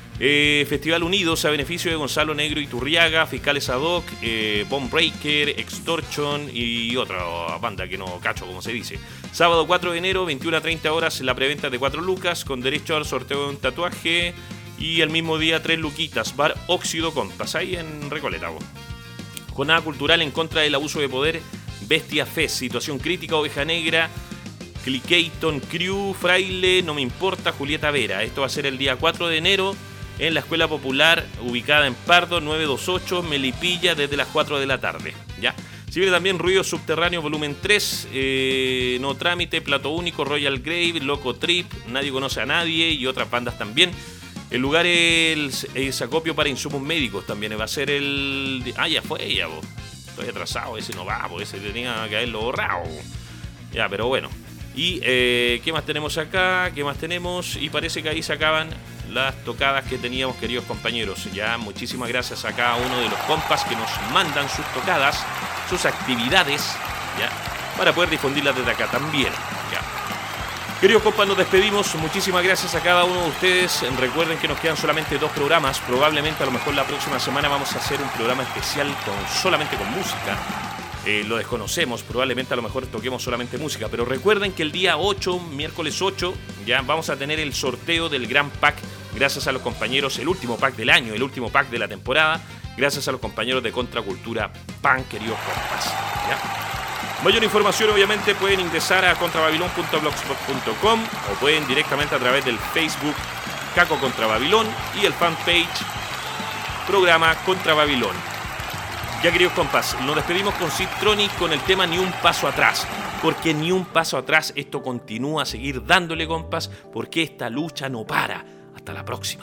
Eh, Festival Unidos a beneficio de Gonzalo Negro Iturriaga, Fiscales Ad Hoc, eh, Bomb Breaker, Extortion y otra banda que no cacho como se dice. Sábado cuatro de enero, veintiuna a treinta horas, la preventa de cuatro lucas con derecho al sorteo de un tatuaje y el mismo día tres luquitas. Bar Óxido Compas, ahí en Recoleta. Jornada cultural en contra del abuso de poder, Bestia Fest, Situación Crítica, Oveja Negra, Clicketon Crew, Fraile, No Me Importa, Julieta Vera. Esto va a ser el día cuatro de enero en la Escuela Popular, ubicada en Pardo, novecientos veintiocho, Melipilla, desde las cuatro de la tarde, ¿ya? Si viene también Ruido Subterráneo volumen tres, eh, No Trámite, Plato Único, Royal Grave, Loco Trip, Nadie Conoce a Nadie y otras bandas también. El lugar es el acopio para insumos médicos también, va a ser el... Ah, ya fue ya, vos. Estoy atrasado, ese no va, pues ese tenía que haberlo borrado. Ya, pero bueno. Y, eh, ¿qué más tenemos acá? ¿Qué más tenemos? Y parece que ahí se acaban las tocadas que teníamos, queridos compañeros. Ya, muchísimas gracias a cada uno de los compas que nos mandan sus tocadas, sus actividades, ya, para poder difundirlas desde acá también, ya. Queridos compas, nos despedimos. Muchísimas gracias a cada uno de ustedes. Recuerden que nos quedan solamente dos programas. Probablemente, a lo mejor la próxima semana vamos a hacer un programa especial con solamente con música. Eh, lo desconocemos, probablemente a lo mejor toquemos solamente música, pero recuerden que el día ocho, miércoles ocho, ya vamos a tener el sorteo del gran pack, gracias a los compañeros, el último pack del año, el último pack de la temporada, gracias a los compañeros de Contracultura Pan, queridos compas, ¿ya? Mayor información obviamente pueden ingresar a contrababilón punto blogspot punto com o pueden directamente a través del Facebook Caco Contra Babilón y el fanpage Programa Contra Babilón. Ya, queridos compas, nos despedimos con Citronic con el tema Ni un paso atrás, porque ni un paso atrás, esto continúa a seguir dándole, compas, porque esta lucha no para. Hasta la próxima.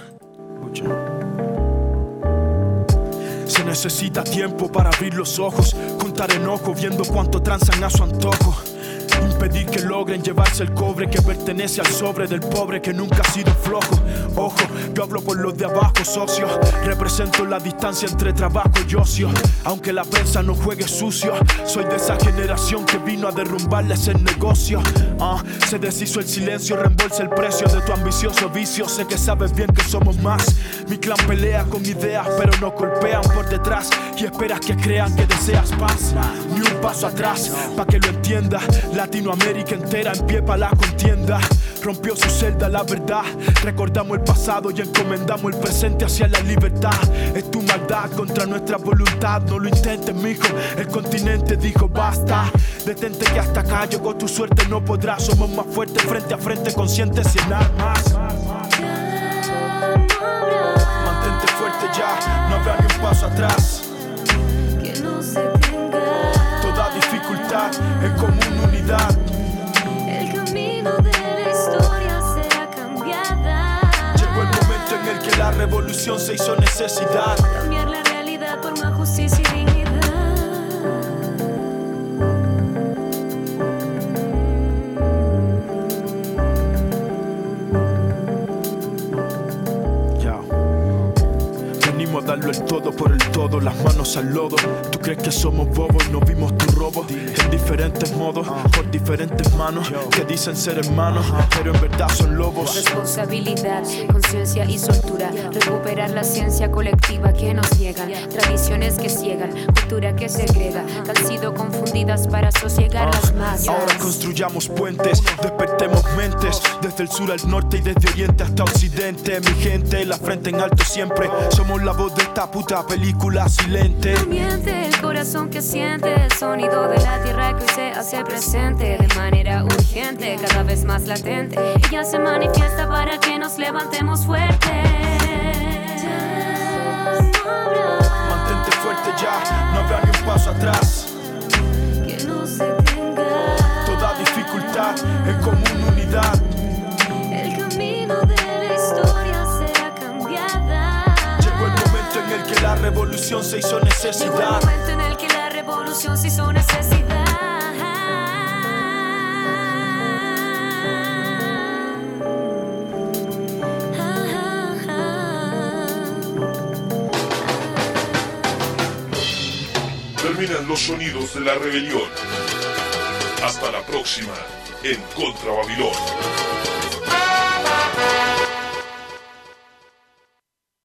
Se necesita tiempo para abrir los ojos, contar enojo viendo cuánto transan a su antojo. impedir que logren llevarse el cobre que pertenece al sobre del pobre que nunca ha sido flojo. Ojo, yo hablo por los de abajo, socio. Represento la distancia entre trabajo y ocio. Aunque la prensa no juegue sucio, soy de esa generación que vino a derrumbarles el negocio. uh, Se deshizo el silencio, reembolsa el precio de tu ambicioso vicio. Sé que sabes bien que somos más. Mi clan pelea con ideas, pero nos golpean por detrás y esperas que crean que deseas paz. Ni un paso atrás, pa' que lo entienda. Latinoamérica entera en pie pa' la contienda. Rompió su celda la verdad. Recordamos el pasado y encomendamos el presente hacia la libertad. Es tu maldad contra nuestra voluntad. No lo intentes, mijo. El continente dijo basta. Detente que hasta acá llegó tu suerte. No podrás, somos más fuertes frente a frente, conscientes sin armas. Mantente fuerte ya, no habrá ni un paso atrás. Que no se tenga. Toda dificultad es como una unidad. El camino de la historia será cambiada. Llegó el momento en el que la revolución se hizo necesidad. Cambiar la realidad por más justicia y dignidad. Darlo el todo por el todo, las manos al lodo. ¿Tú crees que somos bobos? No vimos tu robo en diferentes modos, por diferentes manos que dicen ser hermanos, pero en verdad son lobos. Responsabilidad, conciencia y soltura. Recuperar la ciencia colectiva que nos niegan. Tradiciones que ciegan, cultura que segrega, que han sido confundidas para sosiegar las masas. Ahora construyamos puentes, despertemos mentes. Desde el sur al norte y desde oriente hasta occidente. Mi gente, la frente en alto siempre. Somos la voz de esta puta película silente. No miente el corazón que siente el sonido de la tierra que hoy se hace presente de manera urgente, cada vez más latente. Ella se manifiesta para que nos levantemos fuertes. Mantente fuerte ya, no habrá ni un paso atrás. Que no se tenga. Toda dificultad es como una unidad. El camino de la historia será cambiada. Llegó el momento en el que la revolución se hizo necesidad. Llegó el momento en el que la revolución se hizo necesidad. Terminan los sonidos de la rebelión. Hasta la próxima en Contra Babilón.